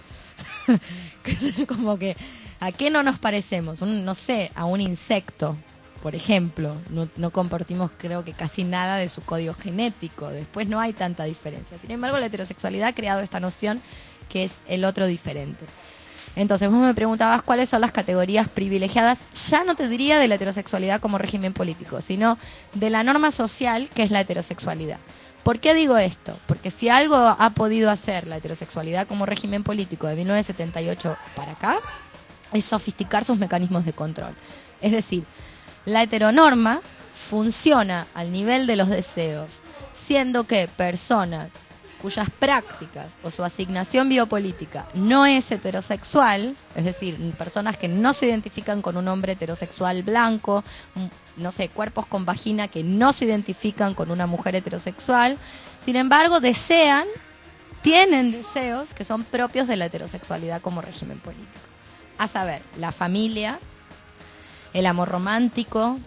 Como que, ¿a qué no nos parecemos? Un, no sé, a un insecto, por ejemplo. No, no compartimos, creo que casi nada de su código genético. Después no hay tanta diferencia. Sin embargo, la heterosexualidad ha creado esta noción que es el otro diferente. Entonces, vos me preguntabas cuáles son las categorías privilegiadas, ya no te diría de la heterosexualidad como régimen político, sino de la norma social que es la heterosexualidad. ¿Por qué digo esto? Porque si algo ha podido hacer la heterosexualidad como régimen político de mil novecientos setenta y ocho para acá, es sofisticar sus mecanismos de control. Es decir, la heteronorma funciona al nivel de los deseos, siendo que personas cuyas prácticas o su asignación biopolítica no es heterosexual, es decir, personas que no se identifican con un hombre heterosexual blanco, no sé, cuerpos con vagina que no se identifican con una mujer heterosexual, sin embargo desean, tienen deseos que son propios de la heterosexualidad como régimen político. A saber, la familia, el amor romántico,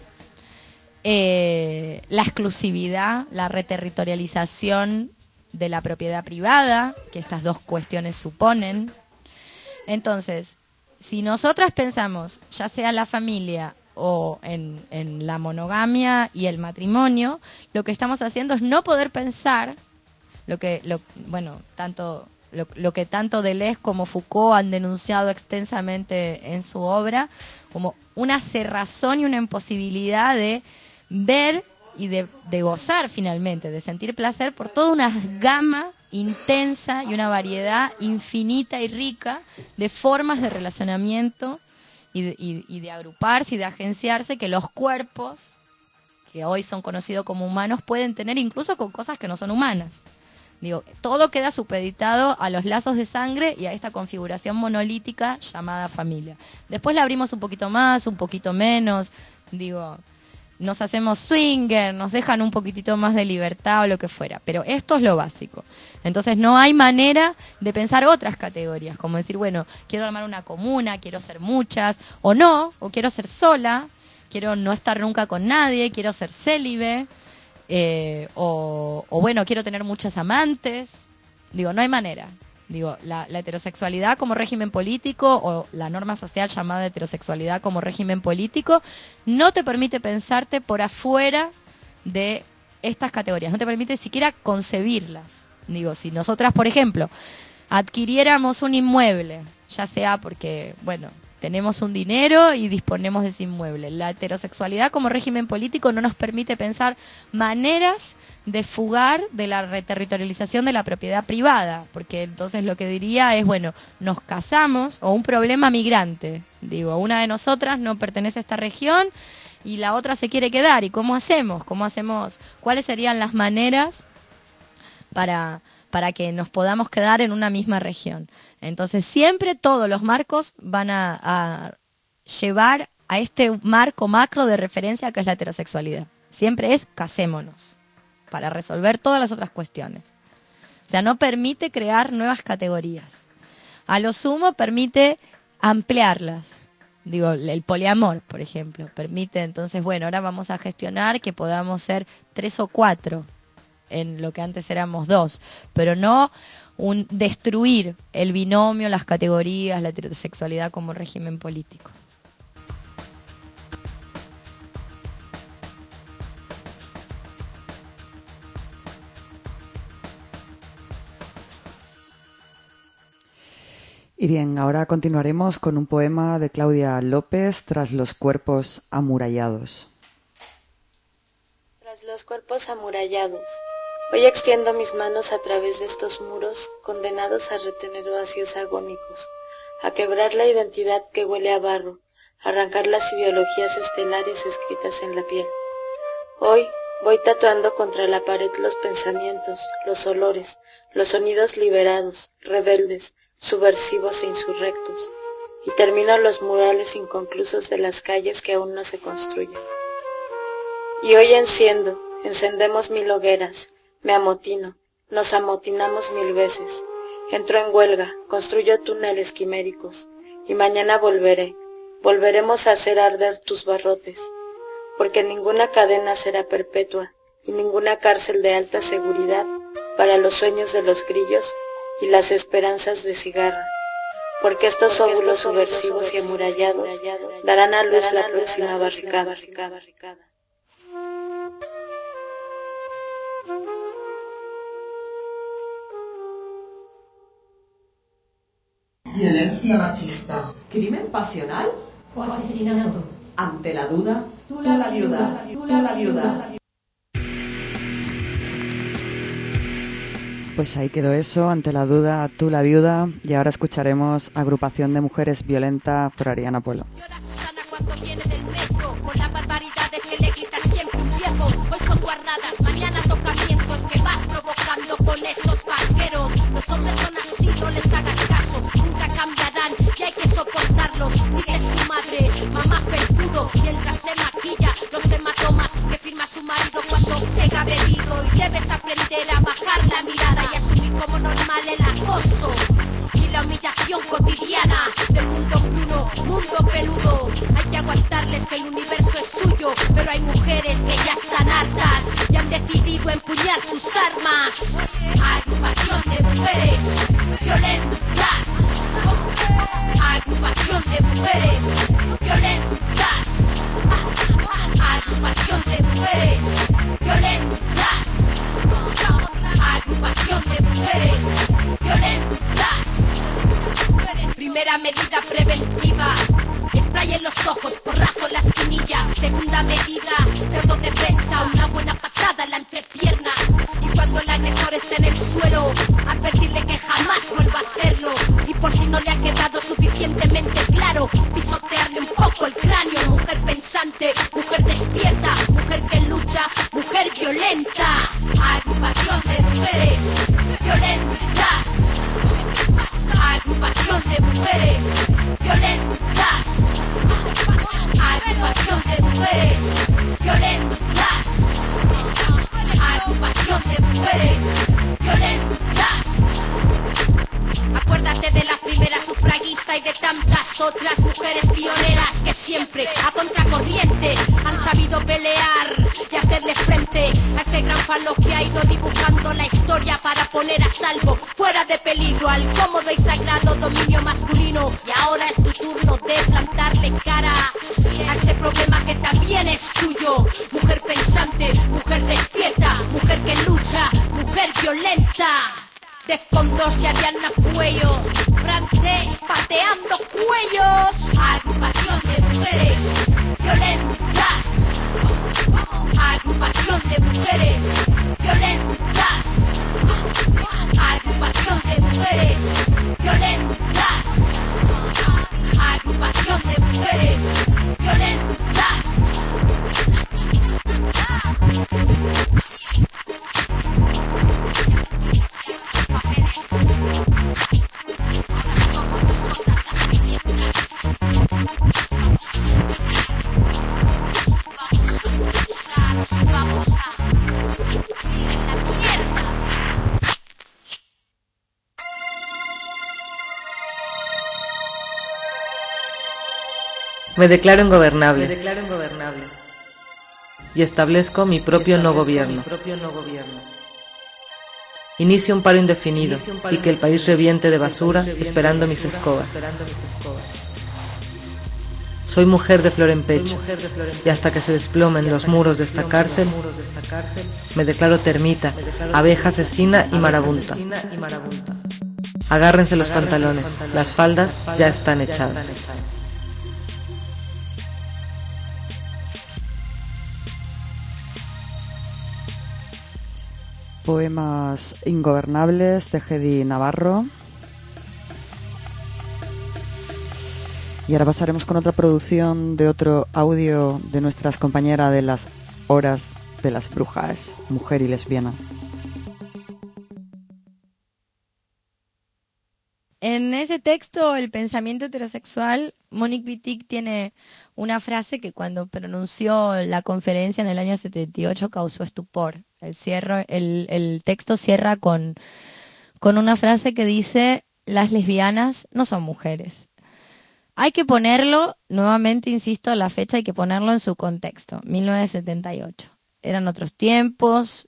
eh, la exclusividad, la reterritorialización de la propiedad privada, que estas dos cuestiones suponen. Entonces, si nosotras pensamos, ya sea la familia o en, en la monogamia y el matrimonio, lo que estamos haciendo es no poder pensar lo que, lo, bueno, tanto lo, lo que tanto Deleuze como Foucault han denunciado extensamente en su obra, como una cerrazón y una imposibilidad de ver y de, de gozar finalmente, de sentir placer por toda una gama intensa y una variedad infinita y rica de formas de relacionamiento y de, y, y de agruparse y de agenciarse que los cuerpos, que hoy son conocidos como humanos, pueden tener incluso con cosas que no son humanas. Digo, todo queda supeditado a los lazos de sangre y a esta configuración monolítica llamada familia. Después la abrimos un poquito más, un poquito menos, digo, nos hacemos swinger, nos dejan un poquitito más de libertad o lo que fuera, pero esto es lo básico. Entonces no hay manera de pensar otras categorías, como decir, bueno, quiero armar una comuna, quiero ser muchas, o no, o quiero ser sola, quiero no estar nunca con nadie, quiero ser célibe, eh, o, o bueno, quiero tener muchas amantes. Digo, no hay manera. Digo, la, la heterosexualidad como régimen político o la norma social llamada heterosexualidad como régimen político no te permite pensarte por afuera de estas categorías, no te permite siquiera concebirlas. Digo, si nosotras, por ejemplo, adquiriéramos un inmueble, ya sea porque, bueno, tenemos un dinero y disponemos de ese inmueble. La heterosexualidad como régimen político no nos permite pensar maneras de fugar de la reterritorialización de la propiedad privada, porque entonces lo que diría es, bueno, nos casamos, o un problema migrante, digo, una de nosotras no pertenece a esta región y la otra se quiere quedar, ¿y cómo hacemos? ¿Cómo hacemos? ¿Cuáles serían las maneras para, para que nos podamos quedar en una misma región? Entonces siempre todos los marcos van a, a llevar a este marco macro de referencia que es la heterosexualidad. Siempre es casémonos para resolver todas las otras cuestiones. O sea, no permite crear nuevas categorías. A lo sumo permite ampliarlas. Digo, el poliamor, por ejemplo, permite entonces, bueno, ahora vamos a gestionar que podamos ser tres o cuatro en lo que antes éramos dos, pero no un destruir el binomio, las categorías, la heterosexualidad como régimen político. Y bien, ahora continuaremos con un poema de Claudia López, Tras los cuerpos amurallados. Tras los cuerpos amurallados, hoy extiendo mis manos a través de estos muros condenados a retener vacíos agónicos, a quebrar la identidad que huele a barro, a arrancar las ideologías estelares escritas en la piel. Hoy voy tatuando contra la pared los pensamientos, los olores, los sonidos liberados, rebeldes, subversivos e insurrectos, y termino los murales inconclusos de las calles que aún no se construyen. Y hoy enciendo, encendemos mil hogueras, me amotino, nos amotinamos mil veces, entro en huelga, construyo túneles quiméricos, y mañana volveré, volveremos a hacer arder tus barrotes, porque ninguna cadena será perpetua, y ninguna cárcel de alta seguridad para los sueños de los grillos y las esperanzas de cigarra, porque estos óvulos subversivos y amurallados darán a luz la próxima barricada. Violencia machista, crimen pasional o asesinato. Ante la duda, tú la, la viuda, tú la, la viuda. Pues ahí quedó eso, Ante la duda, tú la viuda, y ahora escucharemos Agrupación de Mujeres Violenta por Ariana Puelo. Llora Susana cuando viene del metro, con la barbaridad de que le grita siempre un viejo. Hoy son guardadas, mañana tocamientos que vas provocando con esos vaqueros. Los hombres son así, no les hagas caso, nunca cambiarán y hay que soportarlos. Dice su madre, mamá felpudo, mientras se maquilla los hematomas que firma su marido cuando pega bebido. Y debes aprender a bajar la mirada y asumir como normal el acoso y la humillación cotidiana del mundo bruno, mundo peludo. Hay que aguantarles que el universo es suyo, pero hay mujeres que ya están hartas y han decidido empuñar sus armas. Agrupación de mujeres violentas, agrupación de mujeres violentas, agrupación de mujeres violentas, agrupación de mujeres violentas. Primera medida preventiva, spray en los ojos, porrazo en la espinilla. Segunda medida, trato defensa, una buena patada en la entrepierna. Y cuando el agresor esté en el suelo, advertirle que jamás vuelva a hacerlo. Y por si no le ha quedado suficientemente claro, pisotearle un poco el cráneo. Mujer pensante, mujer despierta, mujer que lucha, mujer violenta. Agrupación de mujeres violentas, agrupación de mujeres violentas, agrupación de mujeres violentas, agrupación de mujeres violentas. Acuérdate de la primera sufragista y de tantas otras mujeres pioneras que siempre a contracorriente han sabido pelear y hacerle frente a ese gran falo que ha ido dibujando la historia para poner a salvo, fuera de peligro, al cómodo y sagrado dominio masculino. Y ahora es tu turno de plantarle cara a este problema que también es tuyo. Mujer pensante, mujer despierta, mujer que lucha, mujer violenta. de fondos y Ariana Cuello, Frante pateando cuellos, agrupación de mujeres violentas, agrupación de mujeres violentas, agrupación de mujeres violentas, agrupación de mujeres violentas. Vamos a la mierda. Me declaro ingobernable. Me declaro ingobernable. Y establezco mi propio no gobierno. Inicio un paro indefinido y que el país reviente de basura esperando mis escobas. Soy mujer de flor en pecho y hasta que se desplomen los muros de esta cárcel, me declaro termita, abeja asesina y marabunta. Agárrense los pantalones, las faldas ya están echadas. Poemas ingobernables de Hedy Navarro. Y ahora pasaremos con otra producción de otro audio de nuestras compañeras de las horas de las brujas, mujer y lesbiana. En ese texto, El pensamiento heterosexual, Monique Wittig tiene una frase que cuando pronunció la conferencia en el año setenta y ocho causó estupor. El, cierre, el, el texto cierra con, con una frase que dice: las lesbianas no son mujeres. Hay que ponerlo, nuevamente insisto, la fecha hay que ponerlo en su contexto, mil novecientos setenta y ocho. Eran otros tiempos,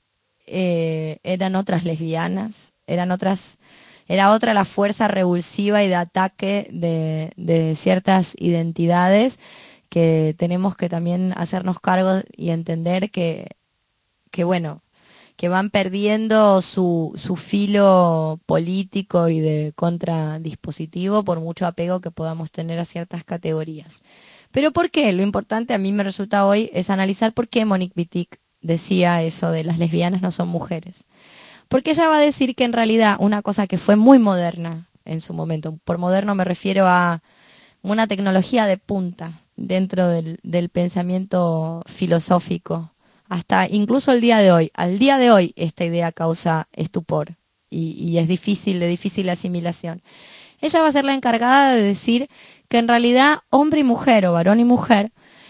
eh, eran otras lesbianas, eran otras, era otra la fuerza revulsiva y de ataque de, de ciertas identidades que tenemos que también hacernos cargo y entender que, que bueno, que van perdiendo su, su filo político y de contradispositivo por mucho apego que podamos tener a ciertas categorías. ¿Pero por qué? Lo importante a mí me resulta hoy es analizar por qué Monique Wittig decía eso de las lesbianas no son mujeres. Porque ella va a decir que en realidad una cosa que fue muy moderna en su momento, por moderno me refiero a una tecnología de punta dentro del, del pensamiento filosófico, hasta incluso el día de hoy. Al día de hoy esta idea causa estupor y, y es difícil, de difícil asimilación. Ella va a ser la encargada de decir que en realidad hombre y mujer o varón y mujer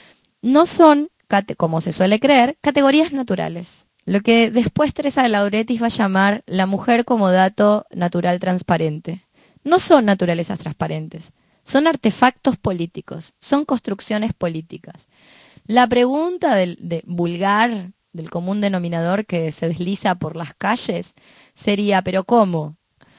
no son, como se suele creer, categorías naturales. Lo que después Teresa de Lauretis va a llamar la mujer como dato natural transparente. No son naturalezas transparentes, son artefactos políticos, son construcciones políticas. La pregunta del de vulgar, del común denominador que se desliza por las calles, sería, ¿pero cómo?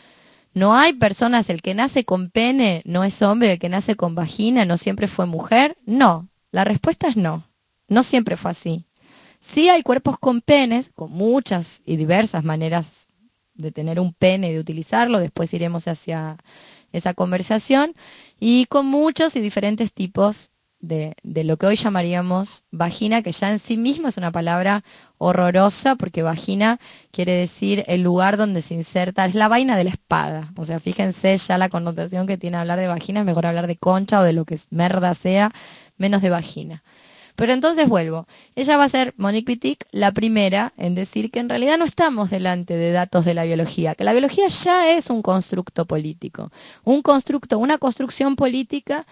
¿No hay personas, el que nace con pene no es hombre, el que nace con vagina no siempre fue mujer? No, la respuesta es no, no siempre fue así. Sí hay cuerpos con penes, con muchas y diversas maneras de tener un pene y de utilizarlo, después iremos hacia esa conversación, y con muchos y diferentes tipos De, de lo que hoy llamaríamos vagina, que ya en sí misma es una palabra horrorosa, porque vagina quiere decir el lugar donde se inserta, es la vaina de la espada. O sea, fíjense ya la connotación que tiene hablar de vagina, es mejor hablar de concha o de lo que merda sea, menos de vagina. Pero entonces vuelvo, ella va a ser, Monique Wittig, la primera en decir que en realidad no estamos delante de datos de la biología, que la biología ya es un constructo político, un constructo, una construcción política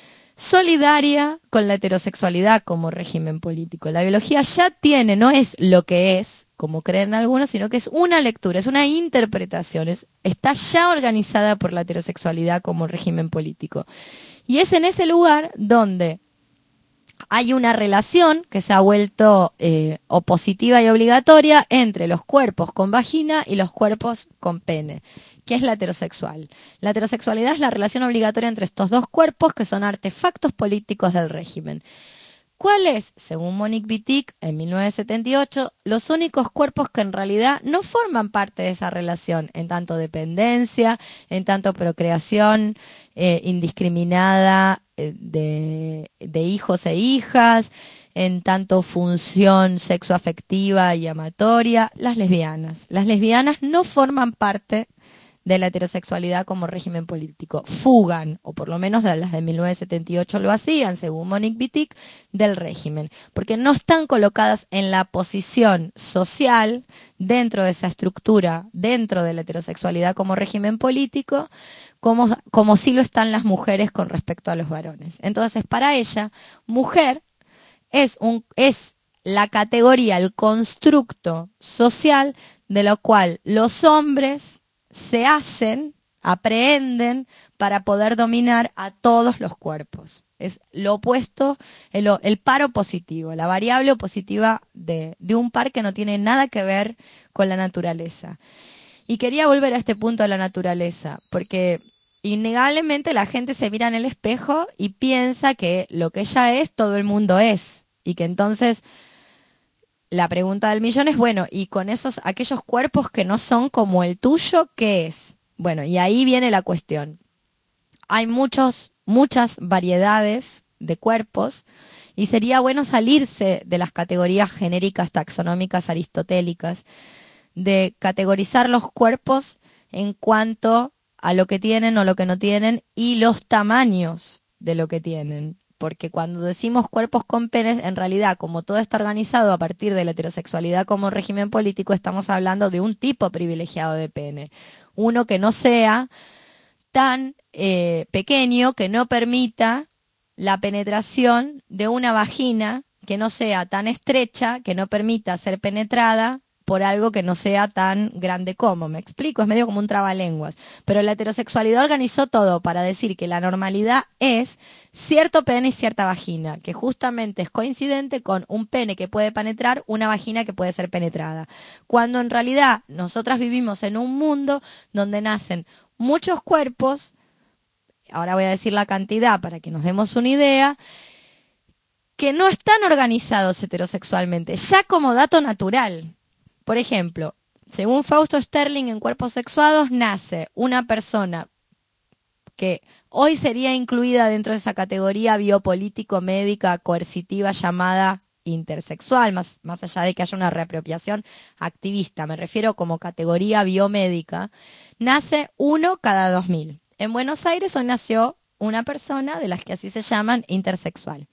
solidaria con la heterosexualidad como régimen político. La biología ya tiene, no es lo que es, como creen algunos, sino que es una lectura, es una interpretación, es, está ya organizada por la heterosexualidad como régimen político. Y es en ese lugar donde hay una relación que se ha vuelto eh, opositiva y obligatoria entre los cuerpos con vagina y los cuerpos con pene. ¿Qué es la heterosexual? La heterosexualidad es la relación obligatoria entre estos dos cuerpos que son artefactos políticos del régimen. cuales, según Monique Wittig, en mil novecientos setenta y ocho, los únicos cuerpos que en realidad no forman parte de esa relación, en tanto dependencia, en tanto procreación eh, indiscriminada eh, de, de hijos e hijas, en tanto función sexoafectiva y amatoria, las lesbianas. Las lesbianas no forman parte de la heterosexualidad como régimen político. Fugan, o por lo menos las de mil novecientos setenta y ocho lo hacían, según Monique Wittig, del régimen, porque no están colocadas en la posición social dentro de esa estructura, dentro de la heterosexualidad como régimen político, como, como sí lo están las mujeres con respecto a los varones. Entonces, para ella, mujer es, un, es la categoría, el constructo social de lo cual los hombres se hacen, aprehenden para poder dominar a todos los cuerpos. Es lo opuesto, el, el par opositivo, la variable opositiva de, de un par que no tiene nada que ver con la naturaleza. Y quería volver a este punto de la naturaleza, porque innegablemente la gente se mira en el espejo y piensa que lo que ella es, todo el mundo es. Y que entonces la pregunta del millón es, bueno, y con esos, aquellos cuerpos que no son como el tuyo, ¿qué es? Bueno, y ahí viene la cuestión. Hay muchos, muchas variedades de cuerpos y sería bueno salirse de las categorías genéricas taxonómicas aristotélicas, de categorizar los cuerpos en cuanto a lo que tienen o lo que no tienen y los tamaños de lo que tienen. Porque cuando decimos cuerpos con penes, en realidad, como todo está organizado a partir de la heterosexualidad como régimen político, estamos hablando de un tipo privilegiado de pene. Uno que no sea tan eh, pequeño, que no permita la penetración de una vagina, que no sea tan estrecha, que no permita ser penetrada por algo que no sea tan grande como. ¿Me explico? Es medio como un trabalenguas. Pero la heterosexualidad organizó todo para decir que la normalidad es cierto pene y cierta vagina, que justamente es coincidente con un pene que puede penetrar, una vagina que puede ser penetrada. Cuando en realidad nosotras vivimos en un mundo donde nacen muchos cuerpos, ahora voy a decir la cantidad para que nos demos una idea, que no están organizados heterosexualmente, ya como dato natural. Por ejemplo, según Fausto Sterling, en Cuerpos Sexuados nace una persona que hoy sería incluida dentro de esa categoría biopolítico-médica coercitiva llamada intersexual, más, más allá de que haya una reapropiación activista, me refiero como categoría biomédica, nace uno cada dos mil. En Buenos Aires hoy nació una persona de las que así se llaman intersexual.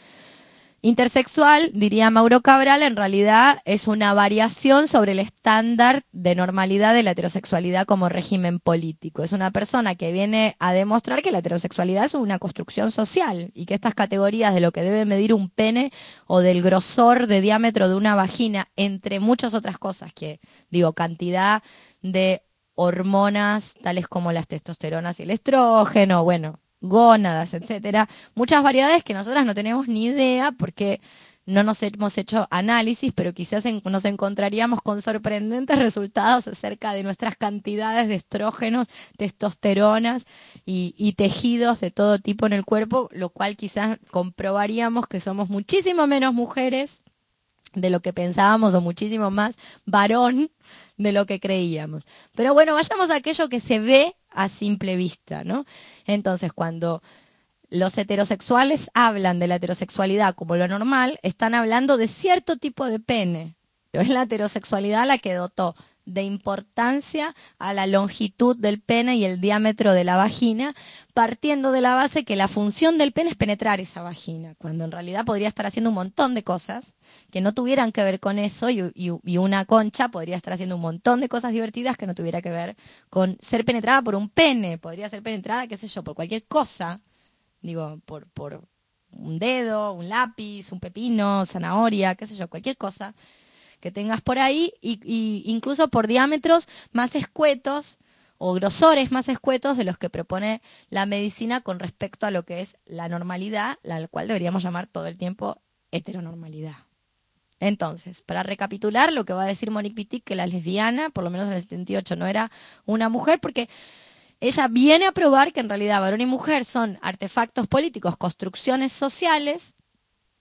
Intersexual, diría Mauro Cabral, en realidad es una variación sobre el estándar de normalidad de la heterosexualidad como régimen político. Es una persona que viene a demostrar que la heterosexualidad es una construcción social y que estas categorías de lo que debe medir un pene o del grosor de diámetro de una vagina, entre muchas otras cosas que, digo, cantidad de hormonas tales como las testosteronas y el estrógeno, bueno, gónadas, etcétera, muchas variedades que nosotras no tenemos ni idea porque no nos hemos hecho análisis, pero quizás en, nos encontraríamos con sorprendentes resultados acerca de nuestras cantidades de estrógenos, testosteronas y, y tejidos de todo tipo en el cuerpo, lo cual quizás comprobaríamos que somos muchísimo menos mujeres de lo que pensábamos o muchísimo más varón de lo que creíamos. Pero bueno, vayamos a aquello que se ve a simple vista, ¿no? Entonces, cuando los heterosexuales hablan de la heterosexualidad como lo normal, están hablando de cierto tipo de pene. Pero es la heterosexualidad la que dotó de importancia a la longitud del pene y el diámetro de la vagina, partiendo de la base que la función del pene es penetrar esa vagina, cuando en realidad podría estar haciendo un montón de cosas que no tuvieran que ver con eso y, y, y una concha podría estar haciendo un montón de cosas divertidas que no tuviera que ver con ser penetrada por un pene, podría ser penetrada, qué sé yo, por cualquier cosa, digo, por, por un dedo, un lápiz, un pepino, zanahoria, qué sé yo, cualquier cosa que tengas por ahí, y, y incluso por diámetros más escuetos o grosores más escuetos de los que propone la medicina con respecto a lo que es la normalidad, la cual deberíamos llamar todo el tiempo heteronormalidad. Entonces, para recapitular lo que va a decir Monique Wittig, que la lesbiana, por lo menos en el setenta y ocho, no era una mujer, porque ella viene a probar que en realidad varón y mujer son artefactos políticos, construcciones sociales,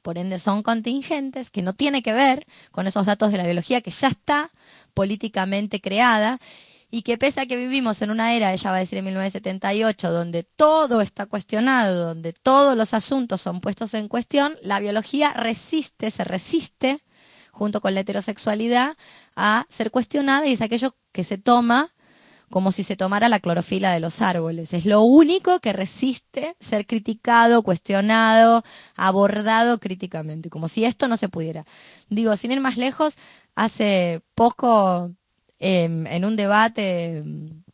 por ende son contingentes, que no tiene que ver con esos datos de la biología que ya está políticamente creada, y que pese a que vivimos en una era, ella va a decir en mil novecientos setenta y ocho, donde todo está cuestionado, donde todos los asuntos son puestos en cuestión, la biología resiste, se resiste, junto con la heterosexualidad, a ser cuestionada, y es aquello que se toma como si se tomara la clorofila de los árboles. Es lo único que resiste ser criticado, cuestionado, abordado críticamente, como si esto no se pudiera. Digo, sin ir más lejos, hace poco, eh, en un debate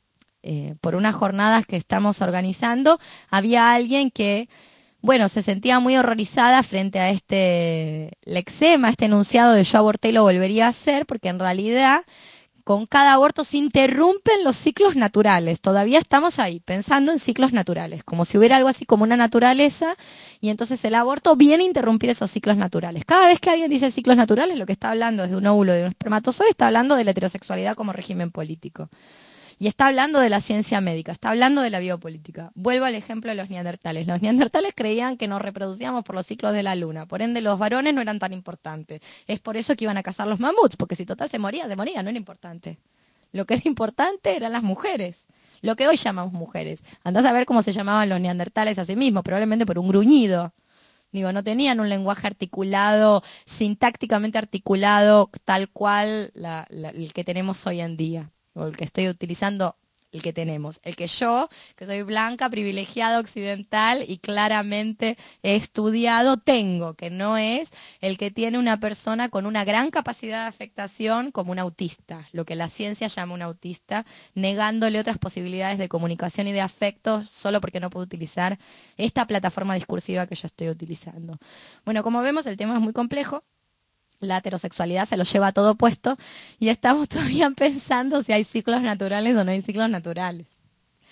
eh, por unas jornadas que estamos organizando, había alguien que, bueno, se sentía muy horrorizada frente a este lexema, este enunciado de yo aborté y lo volvería a hacer, porque en realidad con cada aborto se interrumpen los ciclos naturales. Todavía estamos ahí, pensando en ciclos naturales, como si hubiera algo así como una naturaleza, y entonces el aborto viene a interrumpir esos ciclos naturales. Cada vez que alguien dice ciclos naturales, lo que está hablando es de un óvulo, de un espermatozoide, está hablando de la heterosexualidad como régimen político. Y está hablando de la ciencia médica, está hablando de la biopolítica. Vuelvo al ejemplo de los neandertales. Los neandertales creían que nos reproducíamos por los ciclos de la luna, por ende los varones no eran tan importantes. Es por eso que iban a cazar los mamuts, porque si total se moría, se moría, no era importante. Lo que era importante eran las mujeres, lo que hoy llamamos mujeres. Andás a ver cómo se llamaban los neandertales a sí mismos, probablemente por un gruñido. Digo, no tenían un lenguaje articulado, sintácticamente articulado, tal cual la, la, el que tenemos hoy en día. O el que estoy utilizando, el que tenemos. El que yo, que soy blanca, privilegiada, occidental y claramente he estudiado, tengo, que no es el que tiene una persona con una gran capacidad de afectación como un autista, lo que la ciencia llama un autista, negándole otras posibilidades de comunicación y de afecto solo porque no puede utilizar esta plataforma discursiva que yo estoy utilizando. Bueno, como vemos, el tema es muy complejo. La heterosexualidad se lo lleva todo puesto y estamos todavía pensando si hay ciclos naturales o no hay ciclos naturales.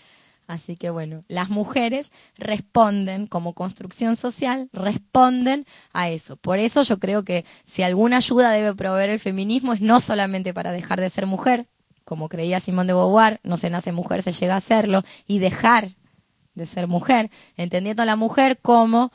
Así que bueno, las mujeres responden como construcción social, responden a eso. Por eso yo creo que si alguna ayuda debe proveer el feminismo es no solamente para dejar de ser mujer, como creía Simone de Beauvoir, no se nace mujer, se llega a serlo, y dejar de ser mujer, entendiendo a la mujer como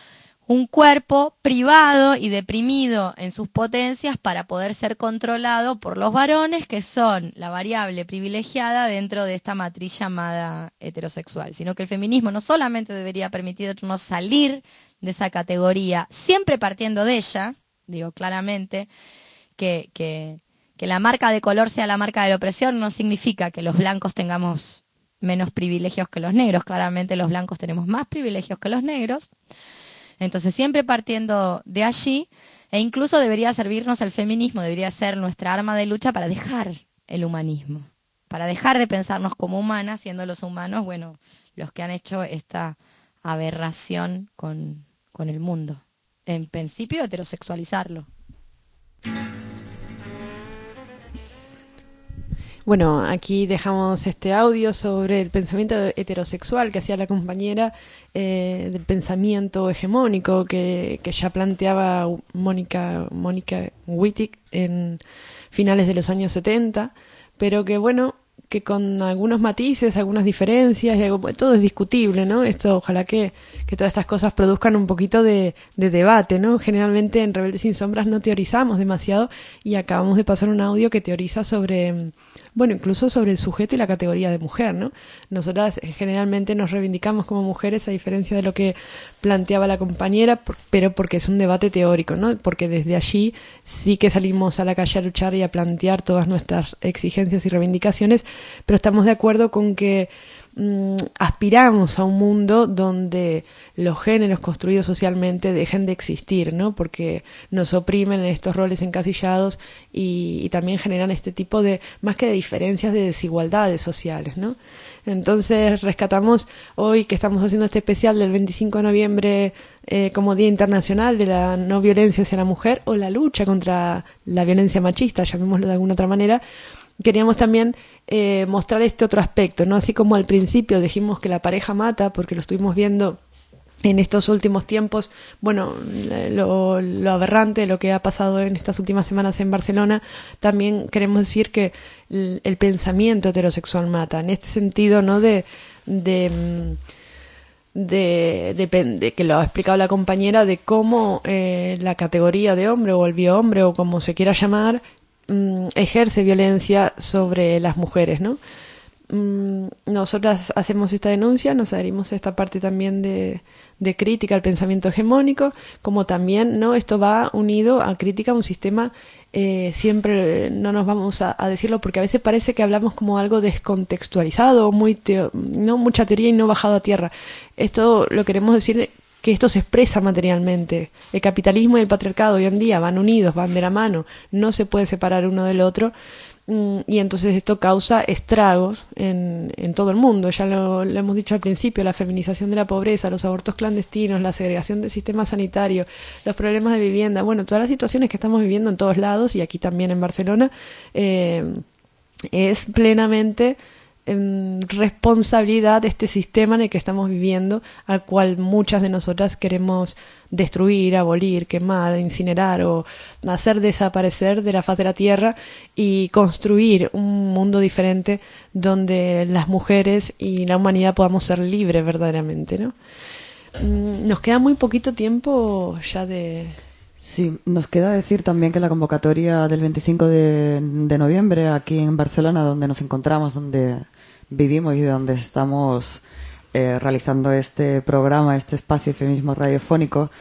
un cuerpo privado y deprimido en sus potencias para poder ser controlado por los varones, que son la variable privilegiada dentro de esta matriz llamada heterosexual, sino que el feminismo no solamente debería permitirnos salir de esa categoría, siempre partiendo de ella, digo claramente, que, que, que la marca de color sea la marca de la opresión, no significa que los blancos tengamos menos privilegios que los negros, claramente los blancos tenemos más privilegios que los negros. Entonces, siempre partiendo de allí, e incluso debería servirnos el feminismo, debería ser nuestra arma de lucha para dejar el humanismo, para dejar de pensarnos como humanas, siendo los humanos, bueno, los que han hecho esta aberración con, con el mundo. En principio, heterosexualizarlo. Bueno, aquí dejamos este audio sobre el pensamiento heterosexual que hacía la compañera, eh, del pensamiento hegemónico que, que ya planteaba Mónica Mónica Wittig en finales de los años setenta, pero que bueno, que con algunos matices, algunas diferencias, y algo, todo es discutible, ¿no? Esto, ojalá que, que todas estas cosas produzcan un poquito de, de debate, ¿no? Generalmente en Rebeldes Sin Sombras no teorizamos demasiado y acabamos de pasar un audio que teoriza sobre, bueno, incluso sobre el sujeto y la categoría de mujer, ¿no? Nosotras generalmente nos reivindicamos como mujeres, a diferencia de lo que planteaba la compañera, por, pero porque es un debate teórico, ¿no? Porque desde allí sí que salimos a la calle a luchar y a plantear todas nuestras exigencias y reivindicaciones, pero estamos de acuerdo con que mm, aspiramos a un mundo donde los géneros construidos socialmente dejen de existir, ¿no? Porque nos oprimen en estos roles encasillados y, y también generan este tipo de, más que de diferencias, de desigualdades sociales, ¿no? Entonces rescatamos hoy que estamos haciendo este especial del veinticinco de noviembre eh, como Día Internacional de la No Violencia hacia la Mujer, o la lucha contra la violencia machista, llamémoslo de alguna otra manera. Queríamos también eh, mostrar este otro aspecto, ¿no? Así como al principio dijimos que la pareja mata, porque lo estuvimos viendo en estos últimos tiempos, bueno, lo, lo aberrante, lo que ha pasado en estas últimas semanas en Barcelona, también queremos decir que el, el pensamiento heterosexual mata, en este sentido, ¿no? De, de, de, de, de que lo ha explicado la compañera, de cómo eh, la categoría de hombre o el biohombre o como se quiera llamar mm, ejerce violencia sobre las mujeres, ¿no? Mm, nosotras hacemos esta denuncia, nos adherimos a esta parte también de, de crítica al pensamiento hegemónico, como también, ¿no?, esto va unido a crítica a un sistema. Eh, siempre no nos vamos a, a decirlo porque a veces parece que hablamos como algo descontextualizado, muy teo, no mucha teoría y no bajado a tierra. Esto lo queremos decir, que esto se expresa materialmente. El capitalismo y el patriarcado hoy en día van unidos, van de la mano, no se puede separar uno del otro. Y entonces esto causa estragos en, en todo el mundo. Ya lo, lo hemos dicho al principio, la feminización de la pobreza, los abortos clandestinos, la segregación del sistema sanitario, los problemas de vivienda, bueno, todas las situaciones que estamos viviendo en todos lados y aquí también en Barcelona, eh, es plenamente eh, responsabilidad de este sistema en el que estamos viviendo, al cual muchas de nosotras queremos destruir, abolir, quemar, incinerar o hacer desaparecer de la faz de la tierra y construir un mundo diferente donde las mujeres y la humanidad podamos ser libres verdaderamente, ¿no? Nos queda muy poquito tiempo ya de... Sí, nos queda decir también que la convocatoria del veinticinco de, de noviembre aquí en Barcelona, donde nos encontramos, donde vivimos y donde estamos Eh, realizando este programa, este espacio de feminismo radiofónico,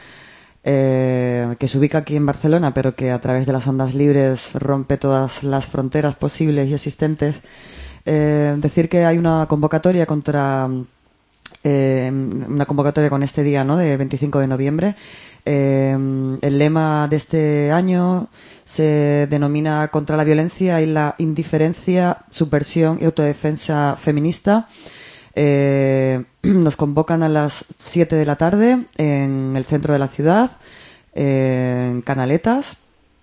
eh, que se ubica aquí en Barcelona, pero que a través de las ondas libres rompe todas las fronteras posibles y existentes. Eh, decir que hay una convocatoria contra eh, una convocatoria con este día, ¿no?, de veinticinco de noviembre. Eh, el lema de este año se denomina Contra la violencia y la indiferencia, subversión y autodefensa feminista. Eh, nos convocan a las siete de la tarde en el centro de la ciudad, eh, en Canaletas,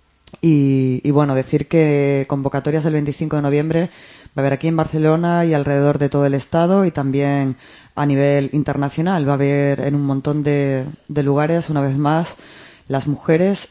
y, y bueno, decir que convocatorias del veinticinco de noviembre va a haber aquí en Barcelona y alrededor de todo el estado y también a nivel internacional. Va a haber en un montón de, de lugares, una vez más, las mujeres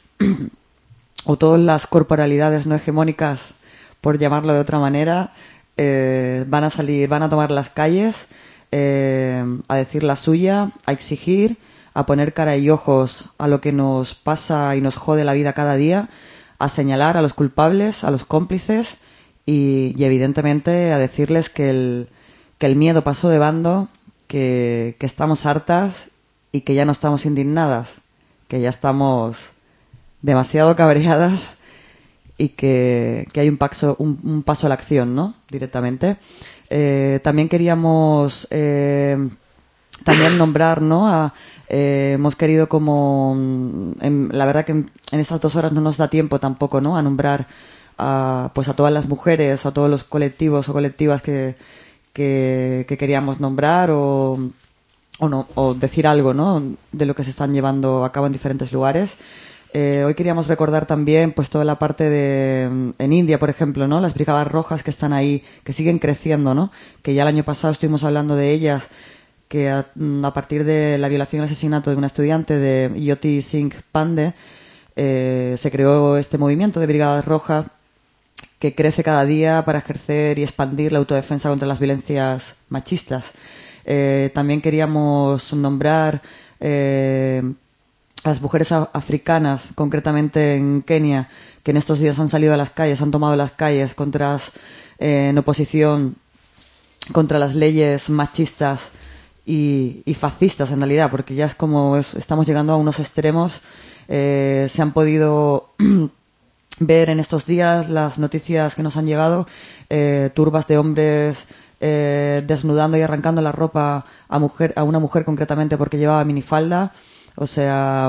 o todas las corporalidades no hegemónicas, por llamarlo de otra manera, Eh, van a salir, van a tomar las calles eh, a decir la suya, a exigir, a poner cara y ojos a lo que nos pasa y nos jode la vida cada día, a señalar a los culpables, a los cómplices y, y evidentemente a decirles que el, que el miedo pasó de bando, que, que estamos hartas y que ya no estamos indignadas, que ya estamos demasiado cabreadas y que, que hay un paso, un, un paso a la acción, ¿no?, directamente. Eh, también queríamos eh, también nombrar, ¿no?, a, eh, hemos querido como, en, la verdad que en, en estas dos horas no nos da tiempo tampoco, ¿no?, a nombrar a, pues a todas las mujeres, a todos los colectivos o colectivas que, que, que queríamos nombrar o, o, no, o decir algo, ¿no?, de lo que se están llevando a cabo en diferentes lugares. Eh, hoy queríamos recordar también pues toda la parte de en India, por ejemplo, ¿no?, las brigadas rojas que están ahí, que siguen creciendo, ¿no?, que ya el año pasado estuvimos hablando de ellas, que a, a partir de la violación y el asesinato de una estudiante de Jyoti Singh Pandey eh, se creó este movimiento de brigadas rojas que crece cada día para ejercer y expandir la autodefensa contra las violencias machistas. Eh, también queríamos nombrar eh, las mujeres africanas, concretamente en Kenia, que en estos días han salido a las calles, han tomado las calles contra, eh, en oposición contra las leyes machistas y, y fascistas, en realidad, porque ya es como es, estamos llegando a unos extremos. Eh, se han podido ver en estos días las noticias que nos han llegado, eh, turbas de hombres eh, desnudando y arrancando la ropa a, mujer, a una mujer concretamente porque llevaba minifalda. O sea,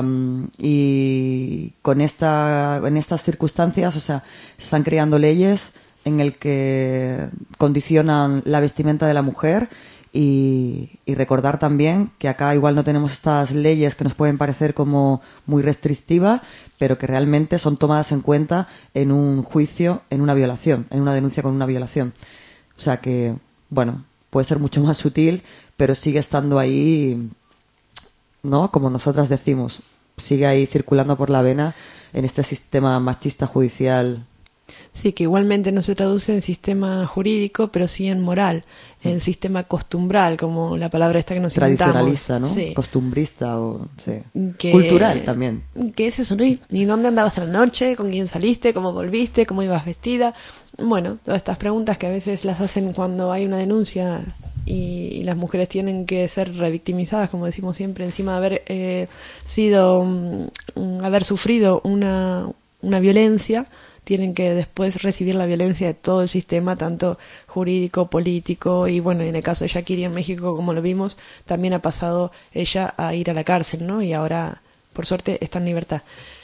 y con esta, en estas circunstancias, o sea, se están creando leyes en el que condicionan la vestimenta de la mujer y, y recordar también que acá igual no tenemos estas leyes que nos pueden parecer como muy restrictivas, pero que realmente son tomadas en cuenta en un juicio, en una violación, en una denuncia con una violación. O sea que, bueno, puede ser mucho más sutil, pero sigue estando ahí, ¿no?, como nosotras decimos, sigue ahí circulando por la vena en este sistema machista judicial Sí, que igualmente no se traduce en sistema jurídico, pero sí en moral, en sistema costumbral, como la palabra esta que nos inventamos. Tradicionalista, ¿no? Sí. Costumbrista o sí. Que, cultural también. ¿Qué es eso, no? ¿Y dónde andabas a la noche? ¿Con quién saliste? ¿Cómo volviste? ¿Cómo ibas vestida? Bueno, todas estas preguntas que a veces las hacen cuando hay una denuncia y, y las mujeres tienen que ser revictimizadas, como decimos siempre, encima de haber eh, sido, um, haber sufrido una, una violencia, tienen que después recibir la violencia de todo el sistema, tanto jurídico, político, y bueno, en el caso de Shakira en México, como lo vimos, también ha pasado ella a ir a la cárcel, ¿no? Y ahora, por suerte, está en libertad.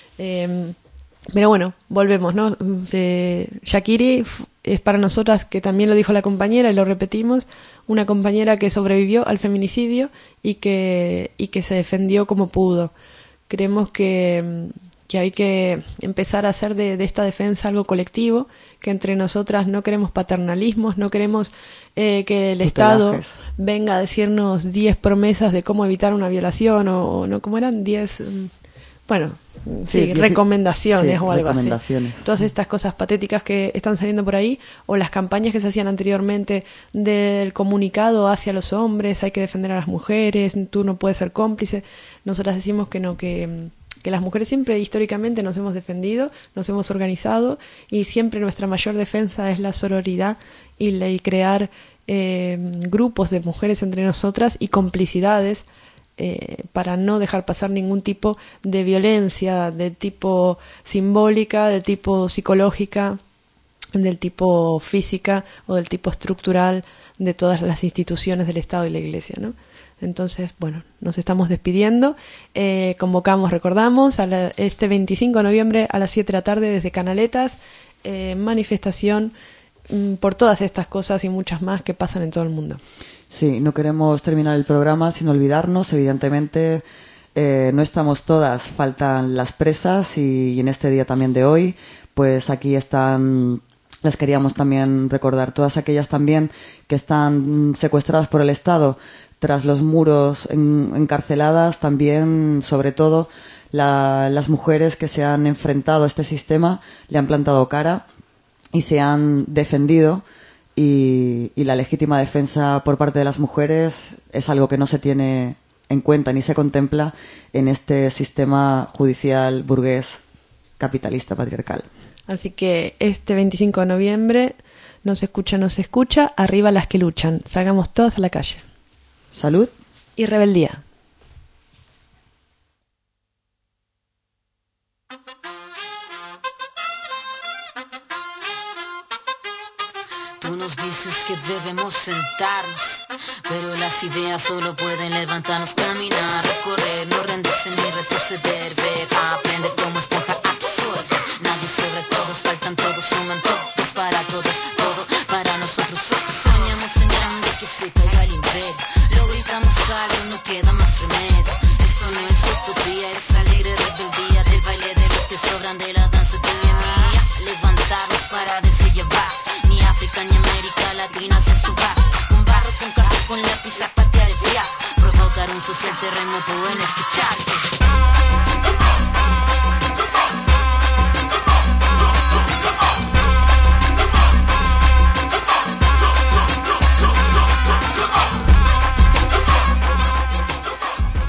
Eh, pero bueno, volvemos, ¿no? Eh, Shakira es para nosotras, que también lo dijo la compañera y lo repetimos, una compañera que sobrevivió al feminicidio y que, y que se defendió como pudo. Creemos que... que hay que empezar a hacer de, de esta defensa algo colectivo, que entre nosotras no queremos paternalismos, no queremos eh, que el Estado venga a decirnos diez promesas de cómo evitar una violación, o, o no, ¿cómo eran? diez, bueno, sí, sí recomendaciones sí, o algo recomendaciones. así. Todas estas cosas patéticas que están saliendo por ahí, o las campañas que se hacían anteriormente del comunicado hacia los hombres, hay que defender a las mujeres, tú no puedes ser cómplice. Nosotras decimos que no, que... que las mujeres siempre históricamente nos hemos defendido, nos hemos organizado, y siempre nuestra mayor defensa es la sororidad y, la, y crear eh, grupos de mujeres entre nosotras y complicidades eh, para no dejar pasar ningún tipo de violencia, del tipo simbólica, del tipo psicológica, del tipo física o del tipo estructural de todas las instituciones del Estado y la Iglesia, ¿no? Entonces, bueno, nos estamos despidiendo. Eh, convocamos, recordamos, a la, este veinticinco de noviembre a las siete de la tarde desde Canaletas, eh, manifestación mm, por todas estas cosas y muchas más que pasan en todo el mundo. Sí, no queremos terminar el programa sin olvidarnos, evidentemente eh, no estamos todas, faltan las presas y, y en este día también de hoy, pues aquí están... Les queríamos también recordar todas aquellas también que están secuestradas por el Estado tras los muros, en, encarceladas, también, sobre todo, la, las mujeres que se han enfrentado a este sistema, le han plantado cara y se han defendido, y, y la legítima defensa por parte de las mujeres es algo que no se tiene en cuenta ni se contempla en este sistema judicial burgués capitalista patriarcal. Así que este veinticinco de noviembre, no se escucha, no se escucha, arriba las que luchan. Salgamos todas a la calle. Salud y rebeldía. Tú nos dices que debemos sentarnos, pero las ideas solo pueden levantarnos, caminar, recorrer, no rendirse ni retroceder, ver, aprender como esponja absorbe. Nadie sobre todos, faltan todos, suman todos para todos, todo para nosotros. Soñamos en grande que se caiga el imperio, lo gritamos algo, no queda más remedio. Esto no es utopía, es alegre rebeldía del baile de los que sobran de la danza tuya y mía. Levantarnos para decir ya basta, ni África ni América Latina se suba. Con barro, con casco, con lápiz a patear el fiasco, provocar un social terremoto en este charco.